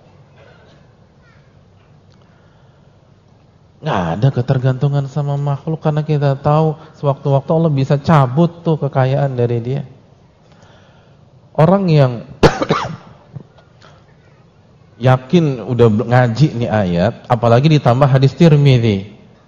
Nggak ada ketergantungan sama makhluk, karena kita tahu sewaktu-waktu Allah bisa cabut tuh kekayaan dari dia. Orang yang yakin udah ngaji nih ayat, apalagi ditambah hadis Tirmidzi.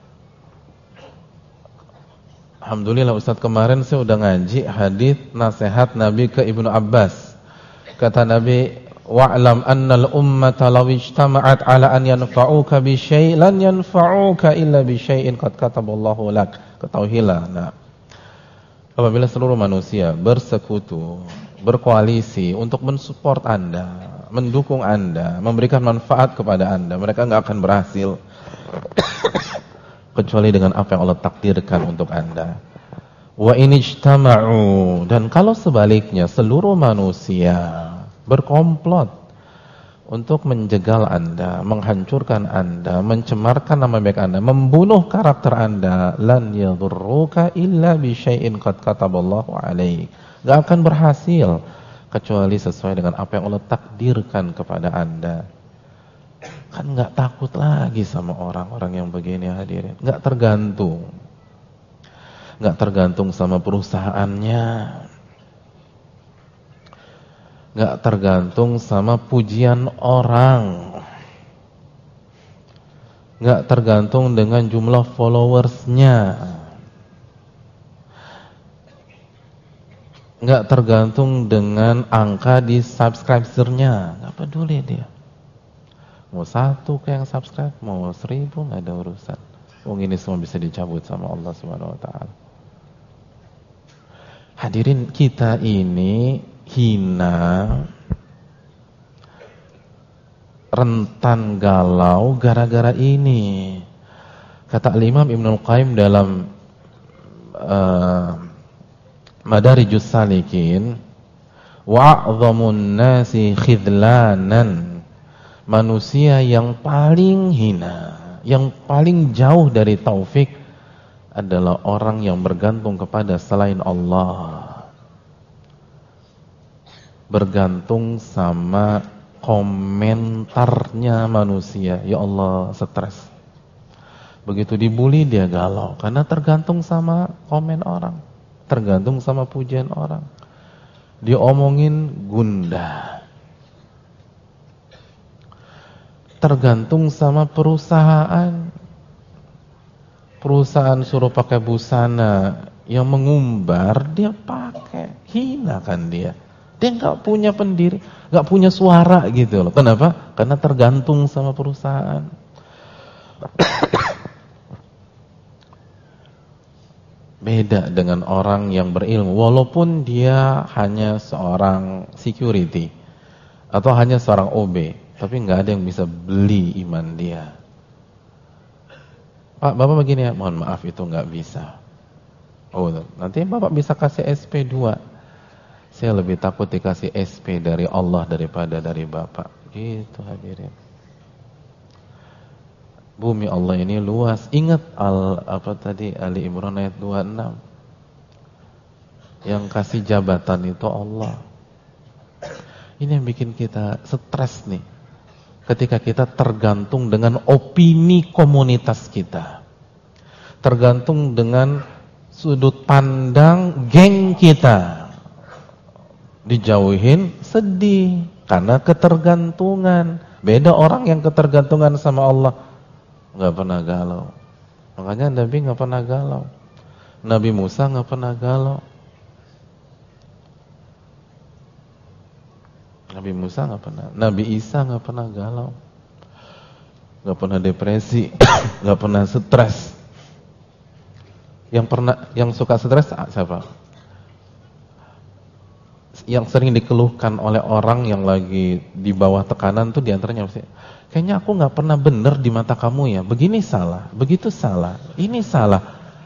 Alhamdulillah Ustaz, kemarin saya udah ngaji hadis nasihat Nabi ke Ibnu Abbas. Kata Nabi, wa'lam annal ummata law ijtama'at 'ala an yanfa'uka bi syai' lan yanfa'uka illa bi syai'in qad kataballahu lak. Ketahuilah, nah, apabila seluruh manusia bersekutu, berkoalisi untuk mensupport Anda, mendukung Anda, memberikan manfaat kepada Anda, mereka enggak akan berhasil kecuali dengan apa yang Allah takdirkan untuk Anda. Wa inijtama'u, dan kalau sebaliknya seluruh manusia berkomplot untuk menjegal Anda, menghancurkan Anda, mencemarkan nama baik Anda, membunuh karakter Anda, lan yadhurruka illa bi syai'in qad kataballahu 'alaik. Enggak akan berhasil kecuali sesuai dengan apa yang Allah takdirkan kepada Anda. Kan enggak takut lagi sama orang-orang yang begini, hadirin. Enggak tergantung. Enggak tergantung sama perusahaannya. Enggak tergantung sama pujian orang. Enggak tergantung dengan jumlah followersnya. Enggak tergantung dengan angka di subscribernya. Enggak peduli dia. Mau 1 kayak yang subscribe, mau 1000, enggak ada urusan. Ini semua bisa dicabut sama Allah Subhanahu wa taala. Hadirin, kita ini hina, rentan galau gara-gara ini. Kata Imam Ibnul Qayyim dalam Madarijus Salikin, wa'adhamun nasi khidlanan, manusia yang paling hina, yang paling jauh dari taufik adalah orang yang bergantung kepada selain Allah, bergantung sama komentarnya manusia. Ya Allah, stres. Begitu dibully dia galau karena tergantung sama komen orang, tergantung sama pujian orang. Diomongin gundah, tergantung sama perusahaan. Perusahaan suruh pakai busana yang mengumbar, dia pakai. Hina kan dia. Dia nggak punya pendiri, nggak punya suara gitu loh. Kenapa? Karena tergantung sama perusahaan. Beda dengan orang yang berilmu, walaupun dia hanya seorang security atau hanya seorang OB, tapi nggak ada yang bisa beli iman dia. Pak, Bapak begini ya, mohon maaf itu nggak bisa. Oh, nanti Bapak bisa kasih SP2. Saya lebih takut dikasih SP dari Allah daripada dari Bapak. Gitu hadirin. Bumi Allah ini luas. Ingat Ali Imran ayat 26. Yang kasih jabatan itu Allah. Ini yang bikin kita stres nih. Ketika kita tergantung dengan opini komunitas kita. Tergantung dengan sudut pandang geng kita. Dijauhin sedih karena ketergantungan. Beda orang yang ketergantungan sama Allah, nggak pernah galau. Makanya Nabi nggak pernah galau. Nabi Musa nggak pernah galau. Nabi Musa nggak pernah. Nabi Isa nggak pernah galau. Nggak pernah depresi, nggak pernah stres. Yang suka stres siapa? Yang sering dikeluhkan oleh orang yang lagi di bawah tekanan tuh diantaranya pasti, kayaknya aku nggak pernah benar di mata kamu ya. Begini salah, begitu salah, ini salah.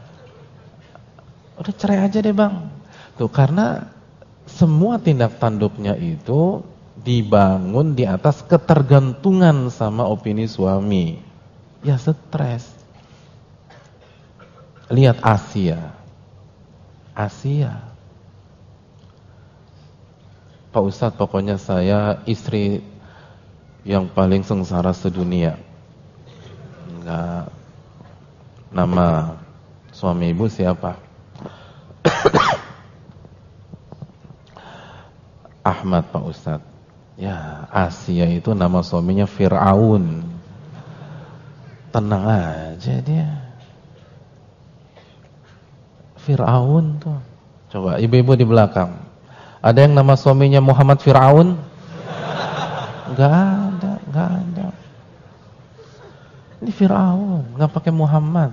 Udah cerai aja deh bang. Tuh karena semua tindak tanduknya itu dibangun di atas ketergantungan sama opini suami. Ya stres. Lihat Asia. Pak Ustadz, pokoknya saya istri yang paling sengsara sedunia. Enggak. Nama suami ibu siapa? Ahmad, Pak Ustadz. Ya, Asia itu nama suaminya Fir'aun. Tenang aja dia. Fir'aun tuh. Coba ibu-ibu di belakang. Ada yang nama suaminya Muhammad Fir'aun? Enggak ada. Ini Fir'aun, enggak pakai Muhammad.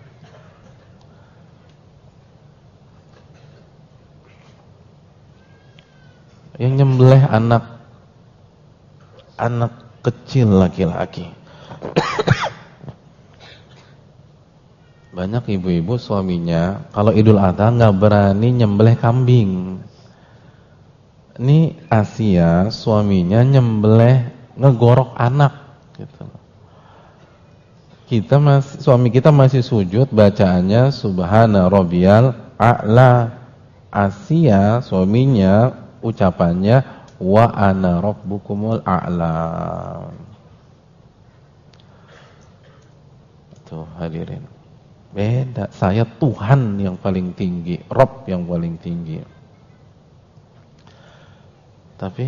Yang nyembelih anak kecil laki-laki. Banyak ibu-ibu suaminya kalau Idul Adha nggak berani nyembelih kambing. Ini Asia suaminya nyembelih ngegorok anak gitu. Suami kita masih sujud, bacaannya Subhana Rabbiyal A'la. Asia suaminya ucapannya wa ana rabbukumul a'la. Tuh hadirin. Beda, saya Tuhan yang paling tinggi, Rabb yang paling tinggi. Tapi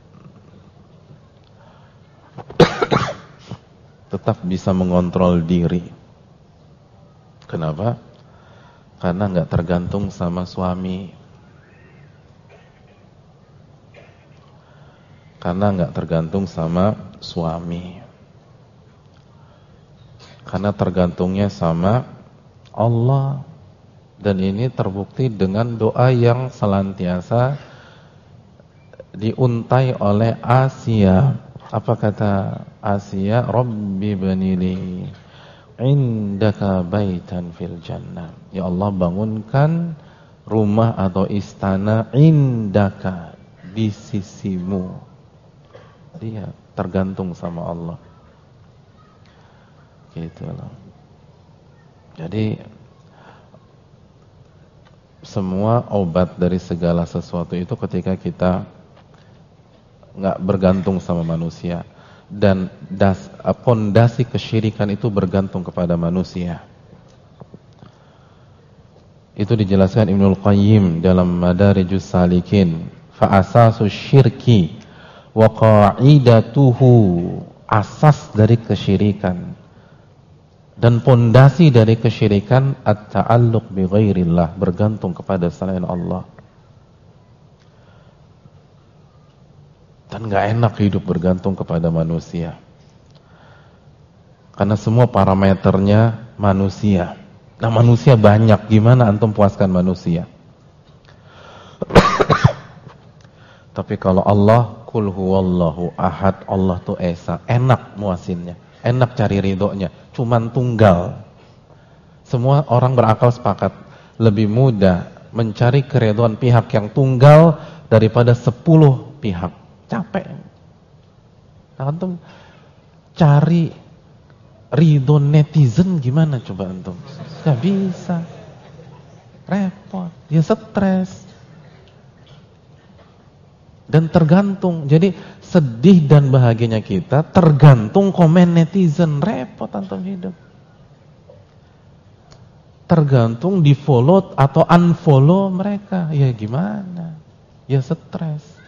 tetap bisa mengontrol diri. Kenapa? Karena enggak tergantung sama suami. Karena enggak tergantung sama suami. Karena tergantungnya sama Allah. Dan ini terbukti dengan doa yang senantiasa diuntai oleh Asia. Apa kata Asia? Rabbi banili indaka baitan fil jannah. Ya Allah, bangunkan rumah atau istana indaka, di sisimu. Dia tergantung sama Allah. Gitu loh. Jadi semua obat dari segala sesuatu itu ketika kita nggak bergantung sama manusia, dan pondasi kesyirikan itu bergantung kepada manusia. Itu dijelaskan Ibnul Qayyim dalam Madarijus Salikin. Fa asasus syirki wa qa'idatuhu, asas dari kesyirikan dan pondasi dari kesyirikan at-ta'alluq bi ghairillah, bergantung kepada selain Allah. Dan gak enak hidup bergantung kepada manusia, karena semua parameternya manusia. Nah, manusia banyak, gimana antum puaskan manusia? Tapi kalau Allah, kul huwallahu ahad, Allah tuh esa, enak muasinnya, enak cari ridhonya, cuman tunggal. Semua orang berakal sepakat, lebih mudah mencari keridhaan pihak yang tunggal daripada 10 pihak. Capek. Nah, antum cari ridho netizen gimana coba antum? Gak bisa. Repot. Ya stres. Dan tergantung. Jadi sedih dan bahagianya kita tergantung komen netizen. Repot antum hidup. Tergantung di follow atau unfollow mereka. Ya gimana? Ya stres.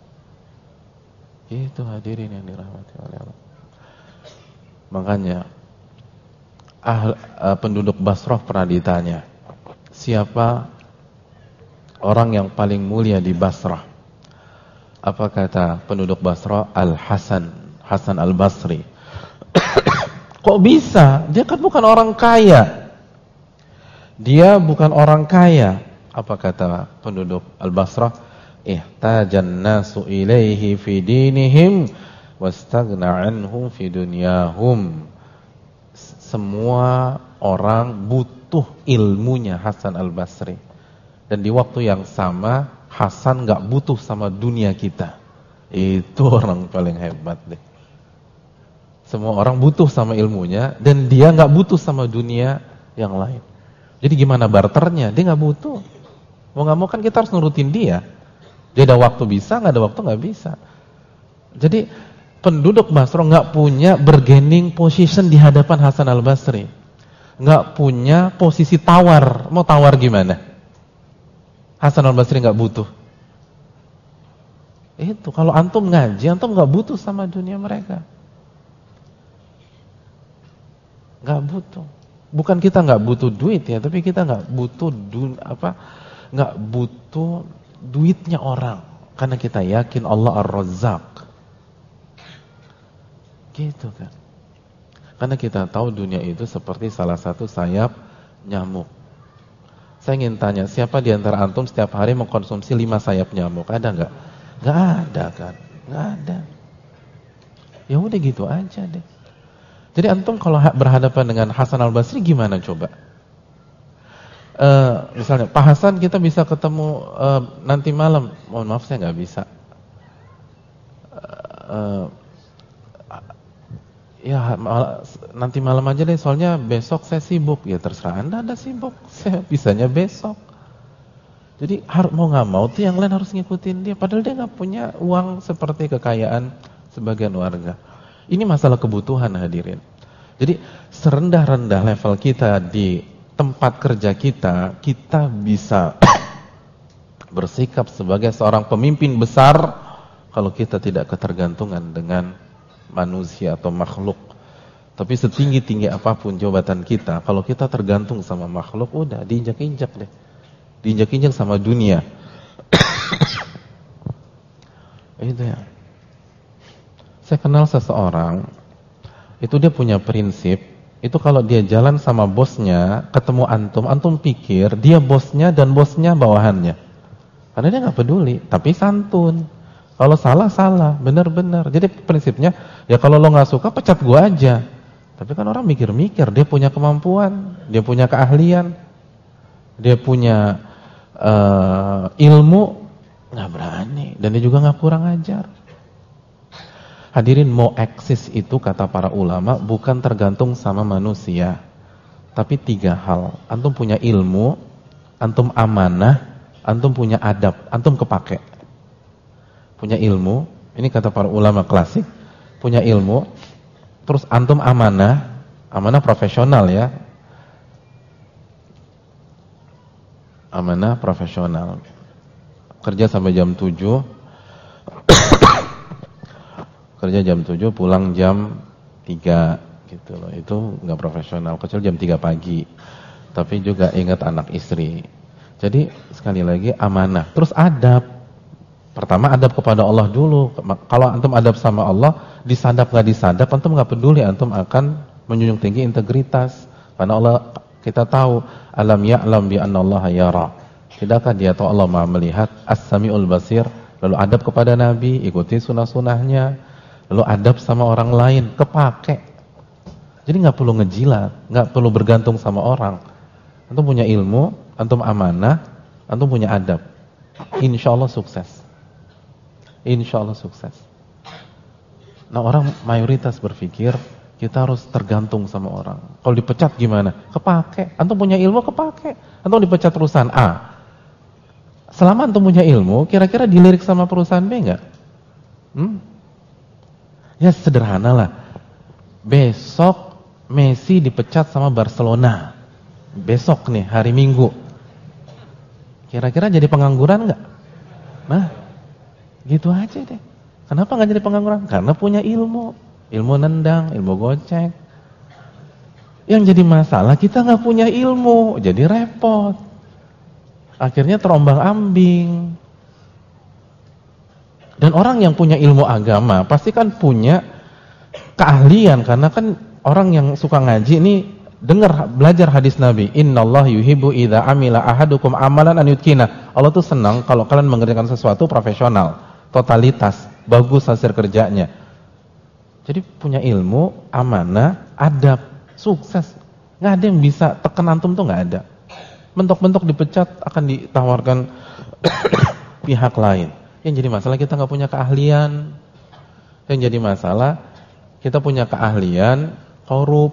Itu hadirin yang dirahmati oleh Allah. Makanya penduduk Basrah pernah ditanya, siapa orang yang paling mulia di Basrah? Apa kata penduduk Basrah? Al-Hasan, Hasan Al-Basri. Kok bisa? Dia kan bukan orang kaya. Dia bukan orang kaya. Apa kata penduduk Al-Basrah? Ihtajan nasu ilaihi fi dinihim wastaghna anhum fi dunyahum. Semua orang butuh ilmunya Hasan Al-Basri. Dan di waktu yang sama Hasan gak butuh sama dunia kita. Itu orang paling hebat deh. Semua orang butuh sama ilmunya, dan dia gak butuh sama dunia yang lain. Jadi gimana barternya? Dia gak butuh. Mau gak mau kan kita harus nurutin dia. Dia ada waktu bisa, gak ada waktu gak bisa. Jadi penduduk Basra gak punya bargaining position di hadapan Hasan Al-Basri. Gak punya posisi tawar. Mau tawar gimana? Hasan Al-Basri gak butuh. Itu kalau antum ngaji, antum gak butuh sama dunia mereka. Gak butuh. Bukan kita gak butuh duit ya, tapi kita gak butuh gak butuh duitnya orang, karena kita yakin Allah Ar-Razzaq. Gitu kan. Karena kita tahu dunia itu seperti salah satu sayap nyamuk. Saya ingin tanya, siapa di antara antum setiap hari mengkonsumsi 5 sayap nyamuk? Ada enggak? Enggak ada kan? Enggak ada. Ya udah gitu aja deh. Jadi antum kalau berhadapan dengan Hasan Al-Basri gimana coba? Misalnya Pak Hasan kita bisa ketemu nanti malam. Mohon maaf saya nggak bisa. Ya nanti malam aja deh, soalnya besok saya sibuk. Ya terserah Anda sibuk, saya bisanya besok. Jadi mau nggak mau tuh yang lain harus ngikutin dia. Padahal dia nggak punya uang seperti kekayaan sebagian warga. Ini masalah kebutuhan hadirin. Jadi serendah-rendah level kita di tempat kerja kita, kita bisa bersikap sebagai seorang pemimpin besar kalau kita tidak ketergantungan dengan manusia atau makhluk. Tapi setinggi-tinggi apapun jabatan kita, kalau kita tergantung sama makhluk, udah diinjak-injak deh. Diinjak-injak sama dunia. Itu ya. Saya kenal seseorang, itu dia punya prinsip, itu kalau dia jalan sama bosnya, ketemu antum, antum pikir dia bosnya dan bosnya bawahannya. Karena dia nggak peduli, tapi santun. Kalau salah, salah, benar-benar. Jadi prinsipnya, ya kalau lo nggak suka, pecat gua aja. Tapi kan orang mikir-mikir, dia punya kemampuan, dia punya keahlian, dia punya ilmu, nggak berani, dan dia juga nggak kurang ajar. Hadirin, mau eksis itu kata para ulama bukan tergantung sama manusia, tapi 3 hal. Antum punya ilmu, antum amanah, antum punya adab, antum kepake. Punya ilmu, ini kata para ulama klasik, punya ilmu, terus antum amanah, amanah profesional ya. Amanah profesional. Kerja sampai jam 7. Kerja jam 7, pulang jam 3 gitu loh. Itu enggak profesional, kecuali jam 3 pagi. Tapi juga ingat anak istri. Jadi sekali lagi amanah. Terus adab. Pertama adab kepada Allah dulu. Kalau antum adab sama Allah, disadap enggak disadap, antum enggak peduli, antum akan menjunjung tinggi integritas. Karena Allah, kita tahu, alam ya'lam bi annallaha yara. Tidakkah dia tahu Allah Maha melihat, as-sami'ul basir. Lalu adab kepada Nabi, ikuti sunah-sunahnya. Lalu adab sama orang lain, kepake. Jadi nggak perlu ngejilat, nggak perlu bergantung sama orang. Antum punya ilmu, antum amanah, antum punya adab. Insya Allah sukses. Insya Allah sukses. Nah, orang mayoritas berpikir kita harus tergantung sama orang. Kalau dipecat gimana? Kepake. Antum punya ilmu, kepake. Antum dipecat perusahaan A. Selama antum punya ilmu, kira-kira dilirik sama perusahaan B nggak? Ya sederhana lah. Besok Messi dipecat sama Barcelona. Besok nih, hari Minggu. Kira-kira jadi pengangguran nggak? Nah, gitu aja deh. Kenapa nggak jadi pengangguran? Karena punya ilmu. Ilmu nendang, ilmu gocek. Yang jadi masalah kita nggak punya ilmu, jadi repot. Akhirnya terombang-ambing. Dan orang yang punya ilmu agama pasti kan punya keahlian, karena kan orang yang suka ngaji ini dengar, belajar hadis Nabi, innallaha yuhibbu idza amila ahadukum amalan an yutkina. Allah tuh senang kalau kalian mengerjakan sesuatu profesional, totalitas, bagus hasil kerjanya. Jadi punya ilmu, amanah, adab, sukses. Nggak ada yang bisa tekan antum tuh, nggak ada. Mentok-mentok dipecat akan ditawarkan pihak lain. Yang jadi masalah kita nggak punya keahlian. Yang jadi masalah kita punya keahlian korup,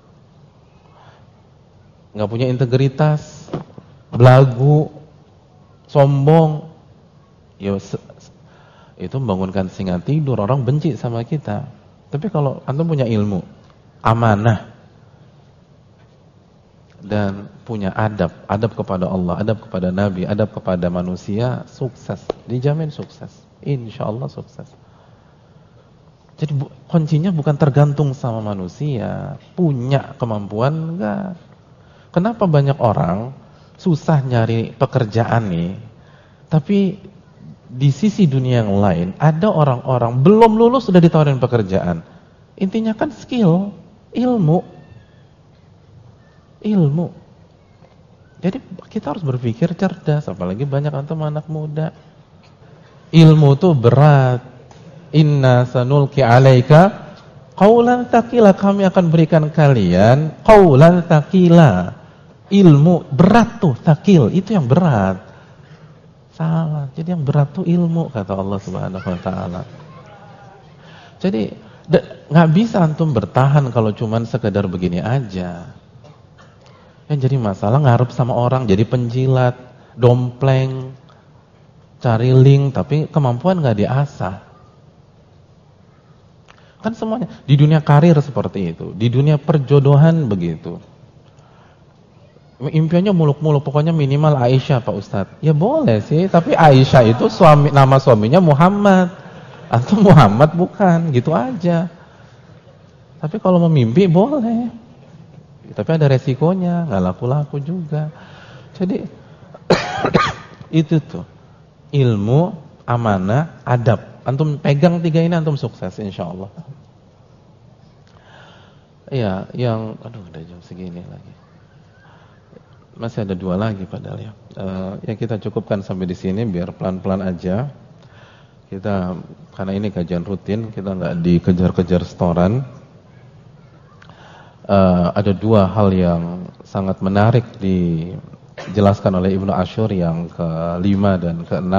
nggak punya integritas, belagu, sombong. Ya, itu membangunkan singa tidur, orang benci sama kita. Tapi kalau antum punya ilmu, amanah, dan punya adab, adab kepada Allah, adab kepada Nabi, adab kepada manusia, sukses, dijamin sukses, insya Allah sukses. Jadi kuncinya bukan tergantung sama manusia, punya kemampuan enggak. Kenapa banyak orang susah nyari pekerjaan nih, tapi di sisi dunia yang lain ada orang-orang belum lulus sudah ditawarin pekerjaan. Intinya kan skill, ilmu. Jadi kita harus berpikir cerdas, apalagi banyak antum anak muda. Ilmu tuh berat. Inna sanulki alaika qaulan tsaqila, kami akan berikan kalian qaulan tsaqila. Ilmu berat tuh, tsaqil itu yang berat. Salah. Jadi yang berat tuh ilmu, kata Allah Subhanahu wa taala. Jadi nggak bisa antum bertahan kalau cuman sekedar begini aja. Yang jadi masalah ngarep sama orang, jadi penjilat, dompleng, cari link, tapi kemampuan nggak diasah. Kan semuanya di dunia karir seperti itu, di dunia perjodohan begitu. Impiannya muluk-muluk, pokoknya minimal Aisyah Pak Ustadz. Ya boleh sih, tapi Aisyah itu nama suaminya Muhammad, atau Muhammad bukan, gitu aja. Tapi kalau mau mimpi boleh. Tapi ada resikonya, nggak laku-laku juga. Jadi itu tuh ilmu, amanah, adab. Antum pegang 3 ini, antum sukses insya Allah. Iya, yang aduh udah jam segini lagi. Masih ada 2 lagi padahal ya. Ya kita cukupkan sampai di sini biar pelan-pelan aja. Kita karena ini kajian rutin, kita nggak dikejar-kejar setoran. Ada 2 hal yang sangat menarik dijelaskan oleh Ibnu Asyur yang ke-5 dan ke-6.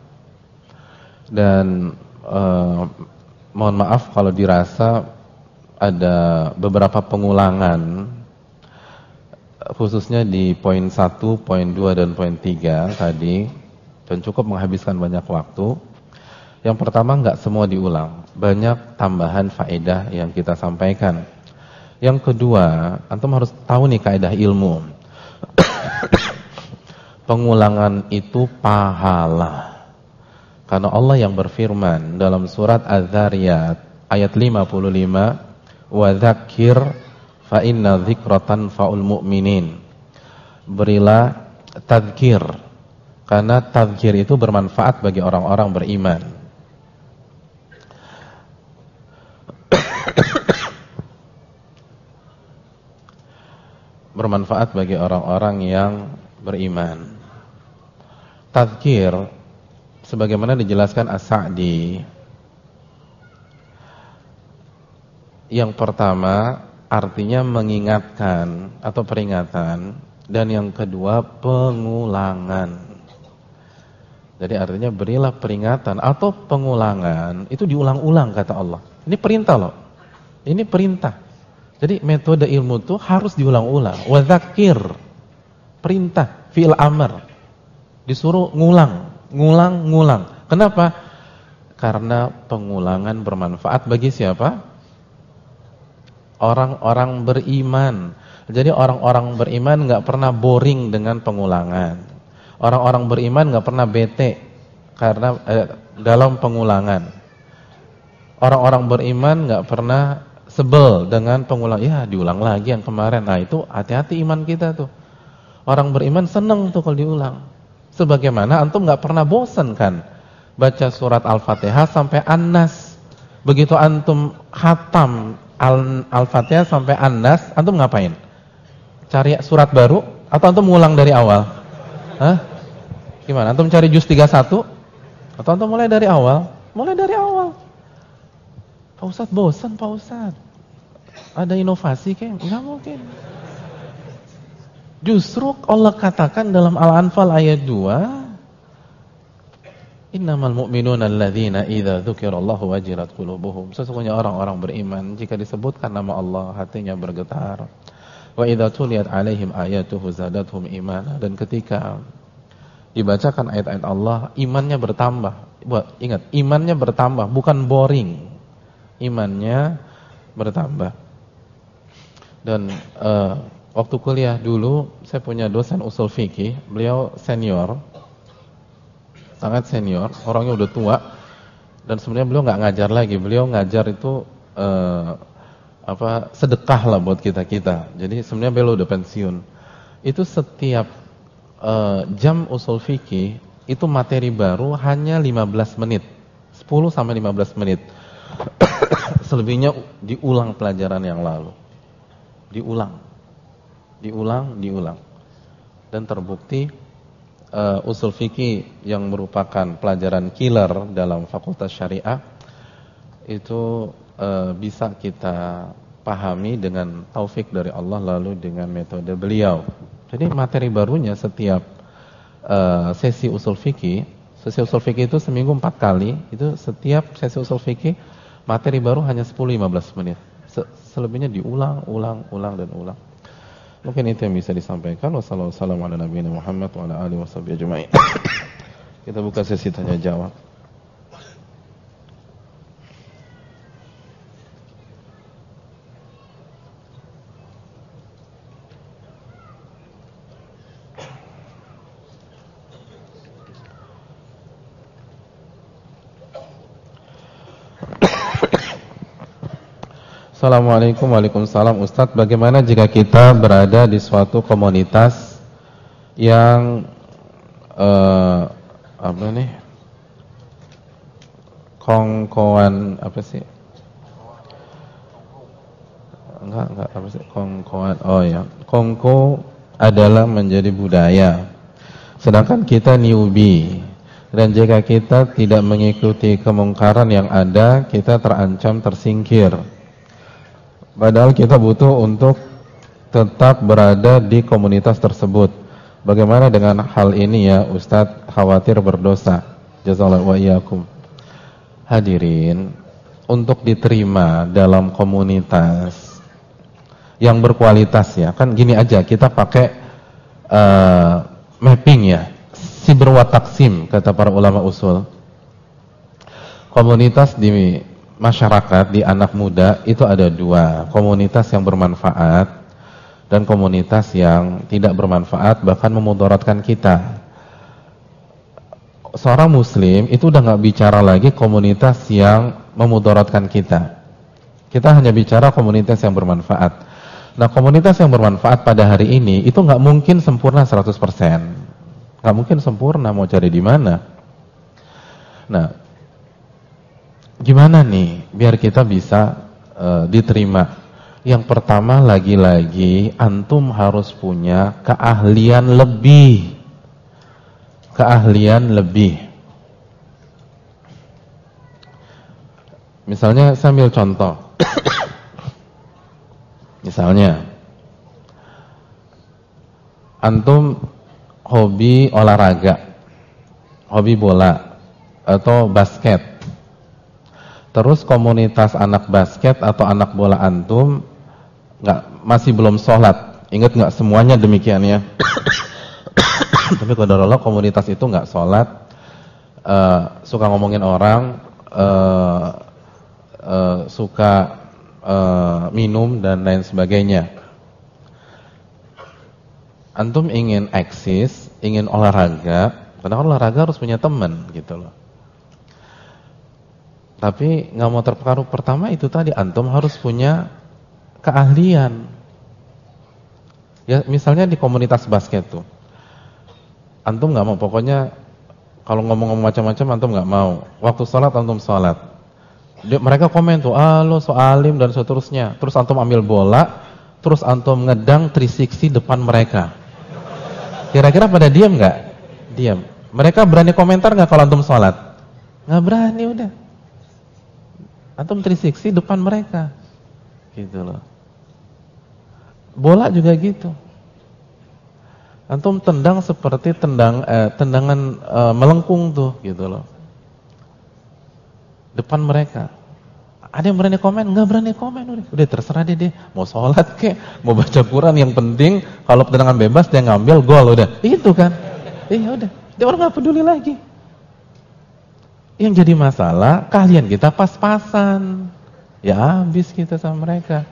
Dan mohon maaf kalau dirasa ada beberapa pengulangan, khususnya di poin 1, poin 2 dan poin 3 tadi, dan cukup menghabiskan banyak waktu. Yang pertama, enggak semua diulang, banyak tambahan faedah yang kita sampaikan. Yang kedua, antum harus tahu nih kaidah ilmu. Pengulangan itu pahala. Karena Allah yang berfirman dalam surat Az-Zariyat ayat 55, wa dzakir fa inna dzikratan faul mu'minin. Berilah tadzkir, karena tadzkir itu bermanfaat bagi orang-orang beriman. Bermanfaat bagi orang-orang yang beriman. Tadzkir sebagaimana dijelaskan As-Sa'di, yang pertama artinya mengingatkan atau peringatan, dan yang kedua pengulangan. Jadi artinya berilah peringatan atau pengulangan, itu diulang-ulang kata Allah. Ini perintah loh. Ini perintah. Jadi metode ilmu itu harus diulang-ulang. Wa dzakir, perintah, fi'il amr. Disuruh ngulang. Kenapa? Karena pengulangan bermanfaat bagi siapa? Orang-orang beriman. Jadi orang-orang beriman enggak pernah boring dengan pengulangan. Orang-orang beriman enggak pernah bete karena dalam pengulangan. Orang-orang beriman enggak pernah sebel dengan pengulang. Ya, diulang lagi yang kemarin. Nah, itu hati-hati iman kita tuh. Orang beriman senang tuh kalau diulang. Sebagaimana antum enggak pernah bosan kan baca surat Al-Fatihah sampai An-Nas. Begitu antum khatam Al-Fatihah sampai An-Nas, antum ngapain? Cari surat baru atau antum ngulang dari awal? Hah? Gimana? Antum cari juz 31 atau antum mulai dari awal? Mulai dari awal. Pak Ustadz bosan, Pak Ustadz. Ada inovasi kan? Enggak mungkin. Justru Allah katakan dalam Al-Anfal ayat 2, innamal mu'minuna alladzina idza dzukirallahu wajilat qulubuhum. Sesungguhnya orang-orang beriman jika disebutkan nama Allah hatinya bergetar. Wa idza tuliyat alaihim ayatuhu zadatuhum imana. Dan ketika dibacakan ayat-ayat Allah, imannya bertambah. Ingat, imannya bertambah, bukan boring. Imannya bertambah. Dan waktu kuliah dulu saya punya dosen usul fikih, beliau senior, sangat senior, orangnya udah tua, dan sebenarnya beliau nggak ngajar lagi, beliau ngajar itu sedekah lah buat kita. Jadi sebenarnya beliau udah pensiun. Itu setiap jam usul fikih itu materi baru hanya 15 menit, 10 sampai 15 menit. Selebihnya diulang pelajaran yang lalu. Diulang. Dan terbukti usul fikih yang merupakan pelajaran killer dalam fakultas syariah itu bisa kita pahami dengan taufik dari Allah lalu dengan metode beliau. Jadi materi barunya setiap sesi usul fikih itu seminggu 4 kali, itu setiap sesi usul fikih materi baru hanya 10-15 menit. Selebihnya diulang. Mungkin itu yang bisa disampaikan. Wassalamualaikum warahmatullahi wabarakatuh. Kita buka sesi tanya jawab. Assalamualaikum. Waalaikumsalam. Ustadz, bagaimana jika kita berada di suatu komunitas yang enggak apa sih? Kongkoan. Oh ya, kongko adalah menjadi budaya. Sedangkan kita newbie. Dan jika kita tidak mengikuti kemungkaran yang ada, kita terancam tersingkir. Padahal kita butuh untuk tetap berada di komunitas tersebut. Bagaimana dengan hal ini ya Ustadz? Khawatir berdosa. Jazakallahu wa iyyakum. Hadirin, untuk diterima dalam komunitas yang berkualitas ya, kan gini aja, kita pakai mapping ya, sibr wa taksim kata para ulama usul. Komunitas di masyarakat, di anak muda itu ada dua, komunitas yang bermanfaat dan komunitas yang tidak bermanfaat bahkan memudaratkan kita. Seorang muslim itu udah nggak bicara lagi komunitas yang memudaratkan kita. Kita hanya bicara komunitas yang bermanfaat. Nah, komunitas yang bermanfaat pada hari ini itu nggak mungkin sempurna 100%. Nggak mungkin sempurna, mau cari di mana? Nah, gimana nih biar kita bisa diterima? Yang pertama, lagi-lagi antum harus punya keahlian lebih. Keahlian lebih. Misalnya saya ambil contoh. Misalnya antum hobi olahraga, hobi bola atau basket. Terus komunitas anak basket atau anak bola antum masih belum sholat. Ingat nggak, semuanya demikian ya. Tapi qadarullah komunitas itu nggak sholat, suka ngomongin orang, suka minum dan lain sebagainya. Antum ingin eksis, ingin olahraga, karena olahraga harus punya teman gitu loh. Tapi nggak mau terpengaruh, pertama itu tadi antum harus punya keahlian. Ya misalnya di komunitas basket tuh, antum nggak mau, pokoknya kalau ngomong-ngomong macam-macam antum nggak mau. Waktu sholat antum sholat. Mereka komen tuh, lo so alim dan seterusnya. Terus antum ambil bola, terus antum ngedang 360 depan mereka. Kira-kira pada diam nggak? Diam. Mereka berani komentar nggak kalau antum sholat? Nggak berani udah. Antum 360 depan mereka, gitu loh. Bola juga gitu. Antum tendang seperti tendangan melengkung tuh, gitu loh. Depan mereka. Ada yang berani komen? Nggak berani komen, udah terserah dia mau sholat kek, mau baca Quran, yang penting kalau tendangan bebas dia ngambil gol, udah. Itu kan. Iya udah. Dia orang nggak peduli lagi. Yang jadi masalah keahlian kita pas-pasan. Ya habis kita sama mereka.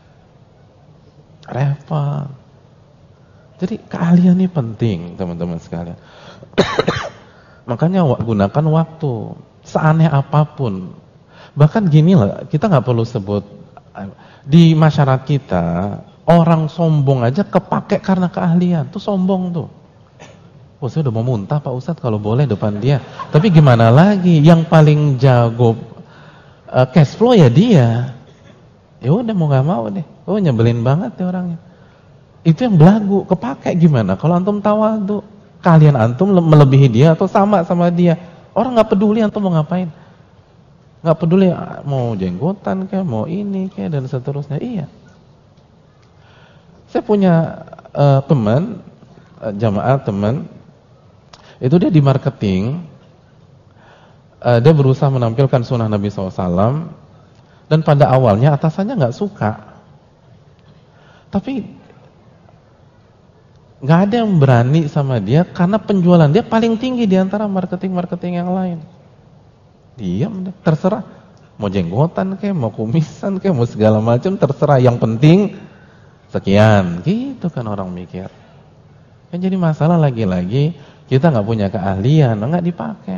Repot. Jadi keahlian ini penting, teman-teman sekalian. Makanya gunakan waktu seaneh apapun. Bahkan gini lah, kita nggak perlu sebut di masyarakat kita, orang sombong aja kepake karena keahlian. Tuh sombong tuh. Oh, saya udah mau muntah Pak Ustadz kalau boleh depan dia. Tapi gimana lagi? Yang paling jago cash flow ya dia. Ya udah mau nggak mau deh. Oh nyebelin banget deh orangnya. Itu yang belagu, kepake gimana? Kalau antum tawadhu, kalian antum melebihi dia atau sama dia. Orang nggak peduli antum mau ngapain. Nggak peduli mau jenggotan kayak, mau ini kayak dan seterusnya. Iya. Saya punya teman, jamaah teman, itu dia di marketing, dia berusaha menampilkan sunnah Nabi SAW, dan pada awalnya atasannya nggak suka, tapi nggak ada yang berani sama dia karena penjualan dia paling tinggi di antara marketing yang lain. Diam deh, terserah, mau jenggotan kayak, mau kumisan kayak, mau segala macam terserah, yang penting sekian, gitu kan orang mikir. Yang jadi masalah lagi-lagi kita nggak punya keahlian, nggak dipakai.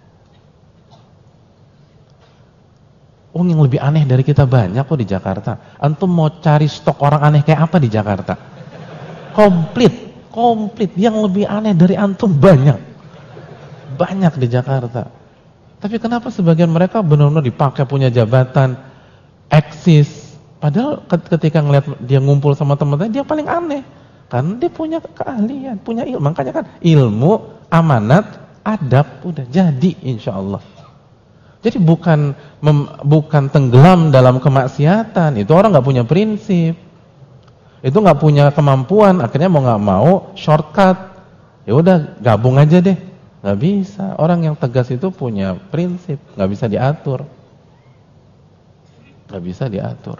Oh, yang lebih aneh dari kita banyak kok di Jakarta. Antum mau cari stok orang aneh kayak apa di Jakarta? Komplit. Yang lebih aneh dari antum banyak di Jakarta. Tapi kenapa sebagian mereka benar-benar dipakai, punya jabatan, eksis, Padahal ketika ngelihat dia ngumpul sama teman-teman, dia paling aneh. Karena dia punya keahlian, punya ilmu. Makanya kan ilmu, amanat, adab, udah jadi insya Allah. Jadi bukan tenggelam dalam kemaksiatan. Itu orang nggak punya prinsip. Itu nggak punya kemampuan. Akhirnya mau nggak mau shortcut. Ya udah gabung aja deh. Nggak bisa. Orang yang tegas itu punya prinsip, nggak bisa diatur. Nggak bisa diatur.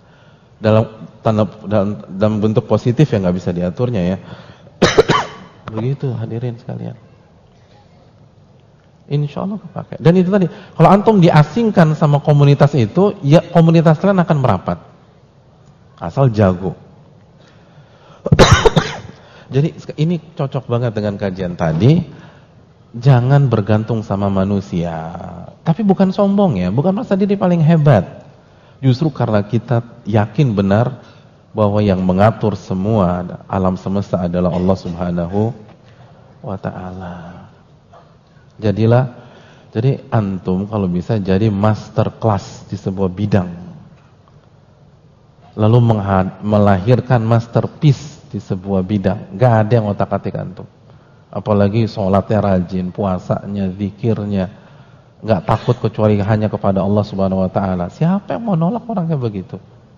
Dalam bentuk positif ya nggak bisa diaturnya ya. Begitu hadirin sekalian. Insya Allah kepakai. Dan itu tadi, kalau antum diasingkan sama komunitas itu, ya komunitas kalian akan merapat. Asal jago. Jadi ini cocok banget dengan kajian tadi. Jangan bergantung sama manusia. Tapi bukan sombong ya, bukan merasa diri paling hebat. Justru karena kita yakin benar bahwa yang mengatur semua alam semesta adalah Allah Subhanahu wa ta'ala. Jadi antum kalau bisa jadi master class di sebuah bidang. Lalu melahirkan masterpiece di sebuah bidang. Gak ada yang otak-atik antum. Apalagi sholatnya rajin, puasanya, zikirnya. Gak takut kecuali hanya kepada Allah Subhanahu wa ta'ala. Siapa yang mau nolak orang kayak begitu?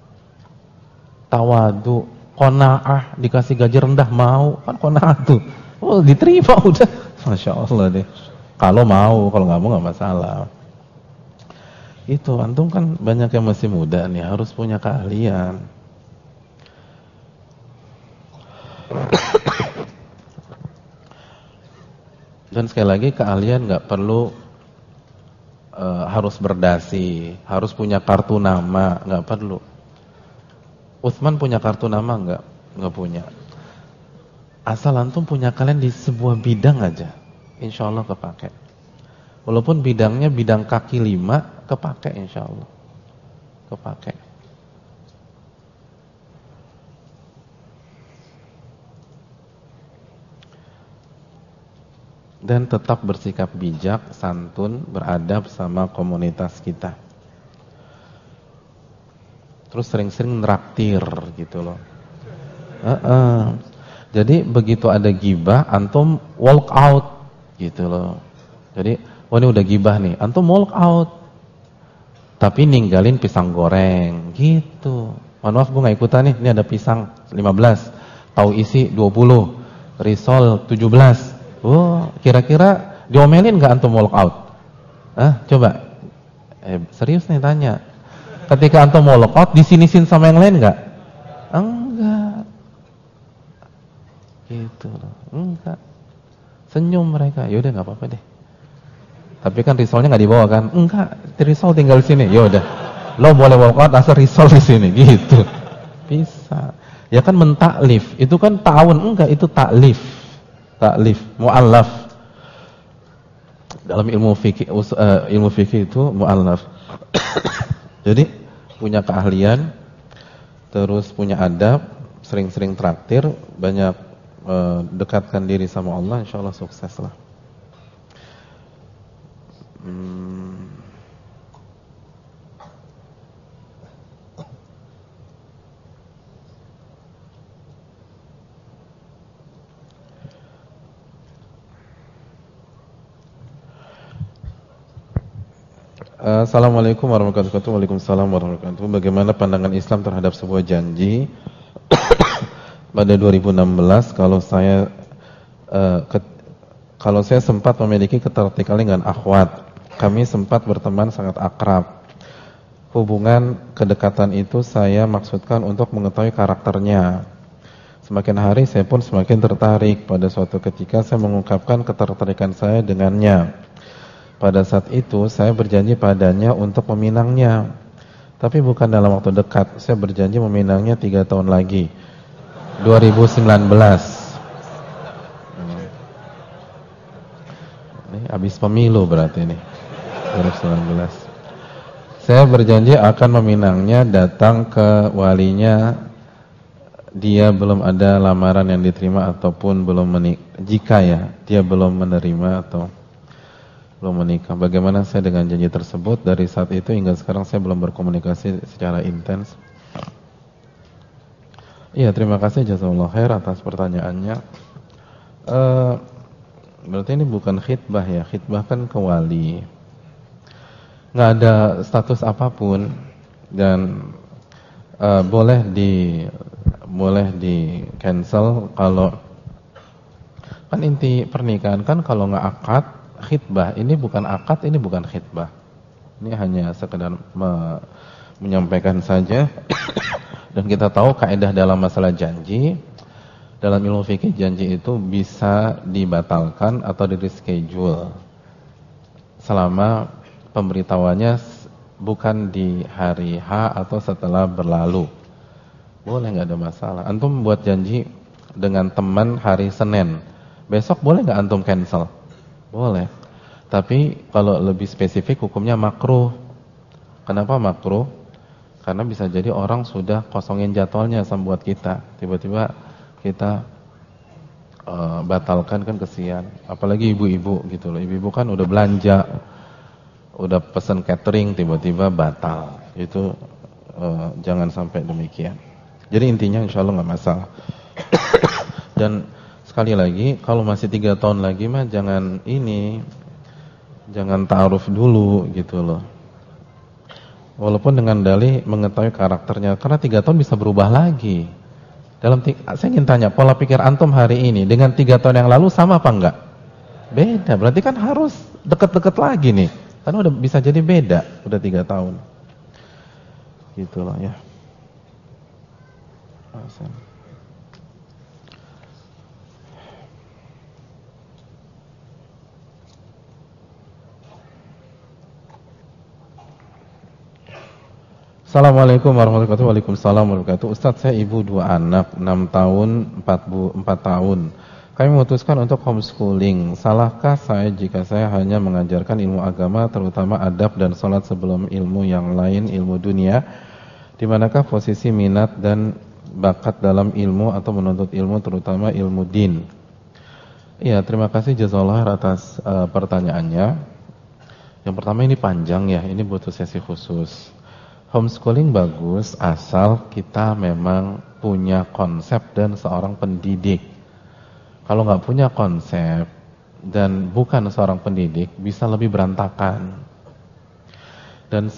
Tawadu, qanaah, dikasih gaji rendah mau, kan qanaah tuh. Oh, diterima udah. Masya Allah deh. Kalau mau, kalau nggak mau nggak masalah. Itu antum kan banyak yang masih muda nih, harus punya keahlian. Dan sekali lagi keahlian nggak perlu harus berdasi, harus punya kartu nama, nggak perlu. Utsman punya kartu nama nggak punya. Asal antum punya kalian di sebuah bidang aja, insya Allah kepake. Walaupun bidangnya bidang kaki 5, kepake insya Allah, kepake. Dan tetap bersikap bijak, santun, beradab sama komunitas kita. Terus sering-sering neraktir gitu loh. Jadi begitu ada gibah, antum walk out gitu loh. Jadi, oh ini udah gibah nih, antum walk out. Tapi ninggalin pisang goreng gitu. Mohon maaf gue gak ikutan nih, ini ada pisang 15, tahu isi 20, risol 17. Oh, kira-kira diomelin gak antum walk out? Coba. Serius nih tanya. Ketika antum walk out, disinisin sama yang lain gak? Enggak. Gitu loh. Enggak. Senyum mereka. Yaudah gak apa-apa deh. Tapi kan risolnya gak dibawa kan? Enggak. Risol tinggal di sini. Yaudah. Lo boleh walk out asal risol di sini. Gitu. Bisa. Ya kan mentaklif. Itu kan ta'awun. Enggak, itu taklif. Taklif, mu'allaf. Dalam ilmu fikih itu mu'allaf. Jadi punya keahlian, terus punya adab, sering-sering traktir, banyak dekatkan diri sama Allah, insyaallah sukses lah. Assalamualaikum warahmatullahi wabarakatuh. Waalaikumsalam warahmatullahi wabarakatuh. Bagaimana pandangan Islam terhadap sebuah janji pada 2016 kalau saya sempat memiliki ketertarikan dengan akhwat. Kami sempat berteman sangat akrab. Hubungan kedekatan itu saya maksudkan untuk mengetahui karakternya. Semakin hari saya pun semakin tertarik. Pada suatu ketika saya mengungkapkan ketertarikan saya dengannya. Pada saat itu saya berjanji padanya untuk meminangnya. Tapi bukan dalam waktu dekat. Saya berjanji meminangnya 3 tahun lagi. 2019. Ini habis pemilu berarti ini. 2019. Saya berjanji akan meminangnya, datang ke walinya. Dia belum ada lamaran yang diterima ataupun belum menikah. Jika ya, dia belum menerima atau belum menikah. Bagaimana saya dengan janji tersebut? Dari saat itu hingga sekarang saya belum berkomunikasi secara intens. Iya, terima kasih jazakallahu khair atas pertanyaannya. Berarti ini bukan khitbah ya, khitbah kan ke wali. Nggak ada status apapun dan boleh di cancel kalau kan inti pernikahan kan kalau nggak akad khitbah, ini bukan akad, ini bukan khitbah. Ini hanya sekedar menyampaikan saja. Dan kita tahu kaidah dalam masalah janji, dalam ilmu fikih janji itu bisa dibatalkan atau di reschedule selama pemberitahuannya bukan di hari H atau setelah berlalu. Boleh, nggak ada masalah. Antum buat janji dengan teman hari Senin, besok boleh nggak antum cancel? Boleh. Tapi kalau lebih spesifik hukumnya makruh. Kenapa makruh? Karena bisa jadi orang sudah kosongin jadwalnya sama buat kita. Tiba-tiba kita batalkan, kan kesian. Apalagi ibu-ibu gitu loh. Ibu-ibu kan udah belanja, udah pesen catering, tiba-tiba batal. Itu jangan sampai demikian. Jadi intinya insya Allah nggak masalah. Dan sekali lagi, kalau masih 3 tahun lagi mah jangan ta'aruf dulu gitu loh. Walaupun dengan dalih mengetahui karakternya, karena 3 tahun bisa berubah lagi. Saya ingin tanya, pola pikir antum hari ini dengan 3 tahun yang lalu sama apa enggak? Beda, berarti kan harus deket-deket lagi nih. Karena udah bisa jadi beda, udah 3 tahun. Gitulah ya. Assalamualaikum warahmatullahi wabarakatuh. Waalaikumsalam warahmatullahi wabarakatuh. Ustaz, saya ibu 2 anak, 6 tahun, 4 tahun. Kami memutuskan untuk homeschooling. Salahkah saya jika saya hanya mengajarkan ilmu agama, terutama adab dan sholat sebelum ilmu yang lain, ilmu dunia? Di manakah posisi minat dan bakat dalam ilmu atau menuntut ilmu, terutama ilmu din? Iya, terima kasih jazakallah atas pertanyaannya. Yang pertama, ini panjang ya, ini butuh sesi khusus. Homeschooling bagus asal kita memang punya konsep dan seorang pendidik. Kalau nggak punya konsep dan bukan seorang pendidik, bisa lebih berantakan. Dan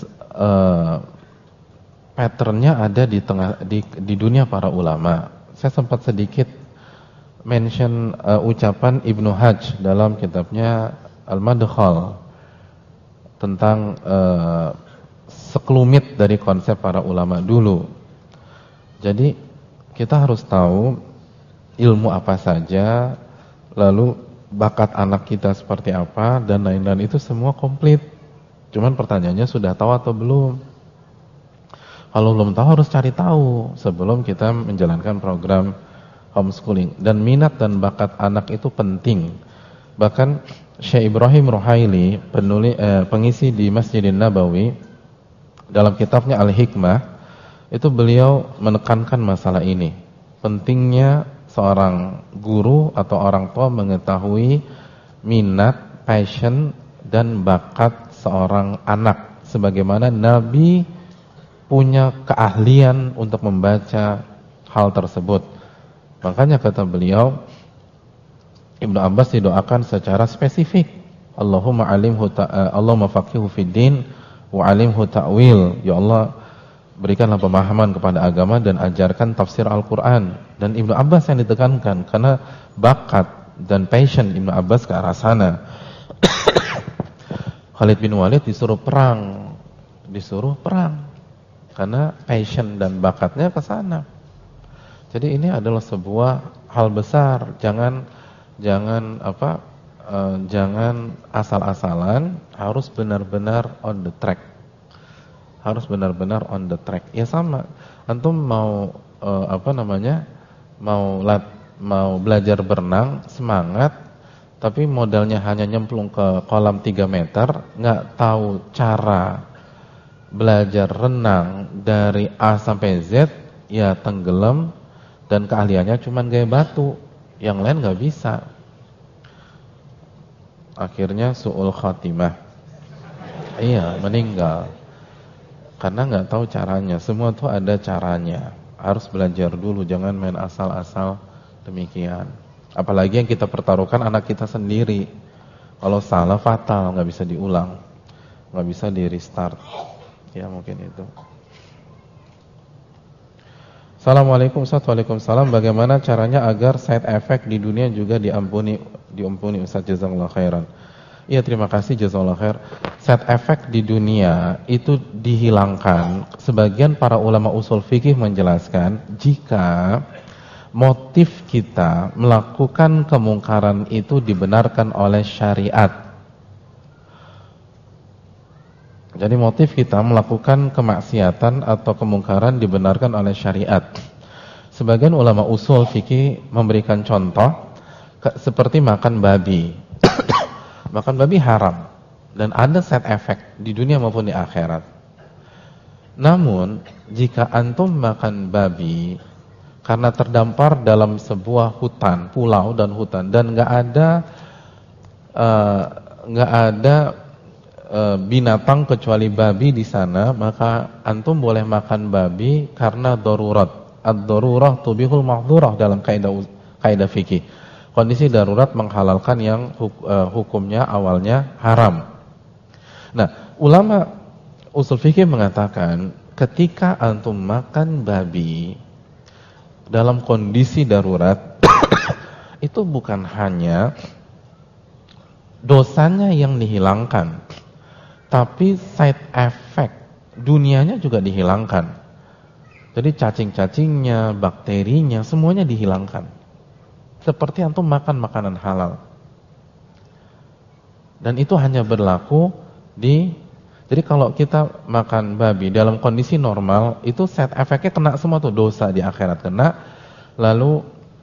patternnya ada di dunia para ulama. Saya sempat sedikit mention ucapan Ibnu Hajj dalam kitabnya Al-Madkhal tentang sekelumit dari konsep para ulama dulu. Jadi kita harus tahu ilmu apa saja, lalu bakat anak kita seperti apa, dan lain-lain itu semua komplit. Cuman pertanyaannya sudah tahu atau belum? Kalau belum tahu harus cari tahu sebelum kita menjalankan program homeschooling. Dan minat dan bakat anak itu penting. Bahkan Syekh Ibrahim Ruhaili, pengisi di Masjidin Nabawi, dalam kitabnya Al-Hikmah, itu beliau menekankan masalah ini. Pentingnya seorang guru atau orang tua mengetahui minat, passion, dan bakat seorang anak. Sebagaimana Nabi punya keahlian untuk membaca hal tersebut. Makanya kata beliau, Ibnu Abbas didoakan secara spesifik. Allahumma faqihu fid din wa alimhu ta'wil. Ya Allah, berikanlah pemahaman kepada agama dan ajarkan tafsir Al-Quran. Dan Ibnu Abbas yang ditekankan karena bakat dan passion Ibnu Abbas ke arah sana. Khalid bin Walid disuruh perang karena passion dan bakatnya ke sana. Jadi ini adalah sebuah hal besar. Jangan asal-asalan, harus benar-benar on the track. Ya sama, antum mau mau belajar berenang, semangat, tapi modalnya hanya nyemplung ke kolam 3 meter, nggak tahu cara belajar renang dari A sampai Z, ya tenggelam dan keahliannya cuma gaya batu, yang lain nggak bisa. Akhirnya su'ul khatimah. Iya, meninggal. Karena nggak tahu caranya. Semua tuh ada caranya. harus belajar dulu, jangan main asal-asal demikian. Apalagi yang kita pertaruhkan anak kita sendiri. Kalau salah fatal, nggak bisa diulang, nggak bisa di restart. Ya mungkin itu. Assalamualaikum Ustaz. Waalaikumsalam. Bagaimana caranya agar side effect di dunia juga diampuni Ustaz, jazakallahu khairan. Iya, terima kasih, jazakallahu khair. Side effect di dunia itu dihilangkan. Sebagian para ulama usul fikih menjelaskan jika motif kita melakukan kemungkaran itu dibenarkan oleh syariat. Jadi motif kita melakukan kemaksiatan atau kemungkaran dibenarkan oleh syariat. Sebagian ulama usul fikih memberikan contoh seperti makan babi. Makan babi haram dan ada side effect di dunia maupun di akhirat. Namun jika antum makan babi karena terdampar dalam sebuah hutan, pulau dan hutan, dan nggak ada binatang kecuali babi di sana, maka antum boleh makan babi karena darurat. Ad-darurah tubihul mahdhurah dalam kaidah fikih. Kondisi darurat menghalalkan yang hukumnya awalnya haram. Nah, ulama usul fikih mengatakan ketika antum makan babi dalam kondisi darurat itu bukan hanya dosanya yang dihilangkan, tapi side effect dunianya juga dihilangkan. Jadi cacing-cacingnya, bakterinya, semuanya dihilangkan. Seperti antum makan makanan halal. Dan itu hanya berlaku jadi kalau kita makan babi dalam kondisi normal, itu side effect-nya kena semua tuh, dosa di akhirat kena. Lalu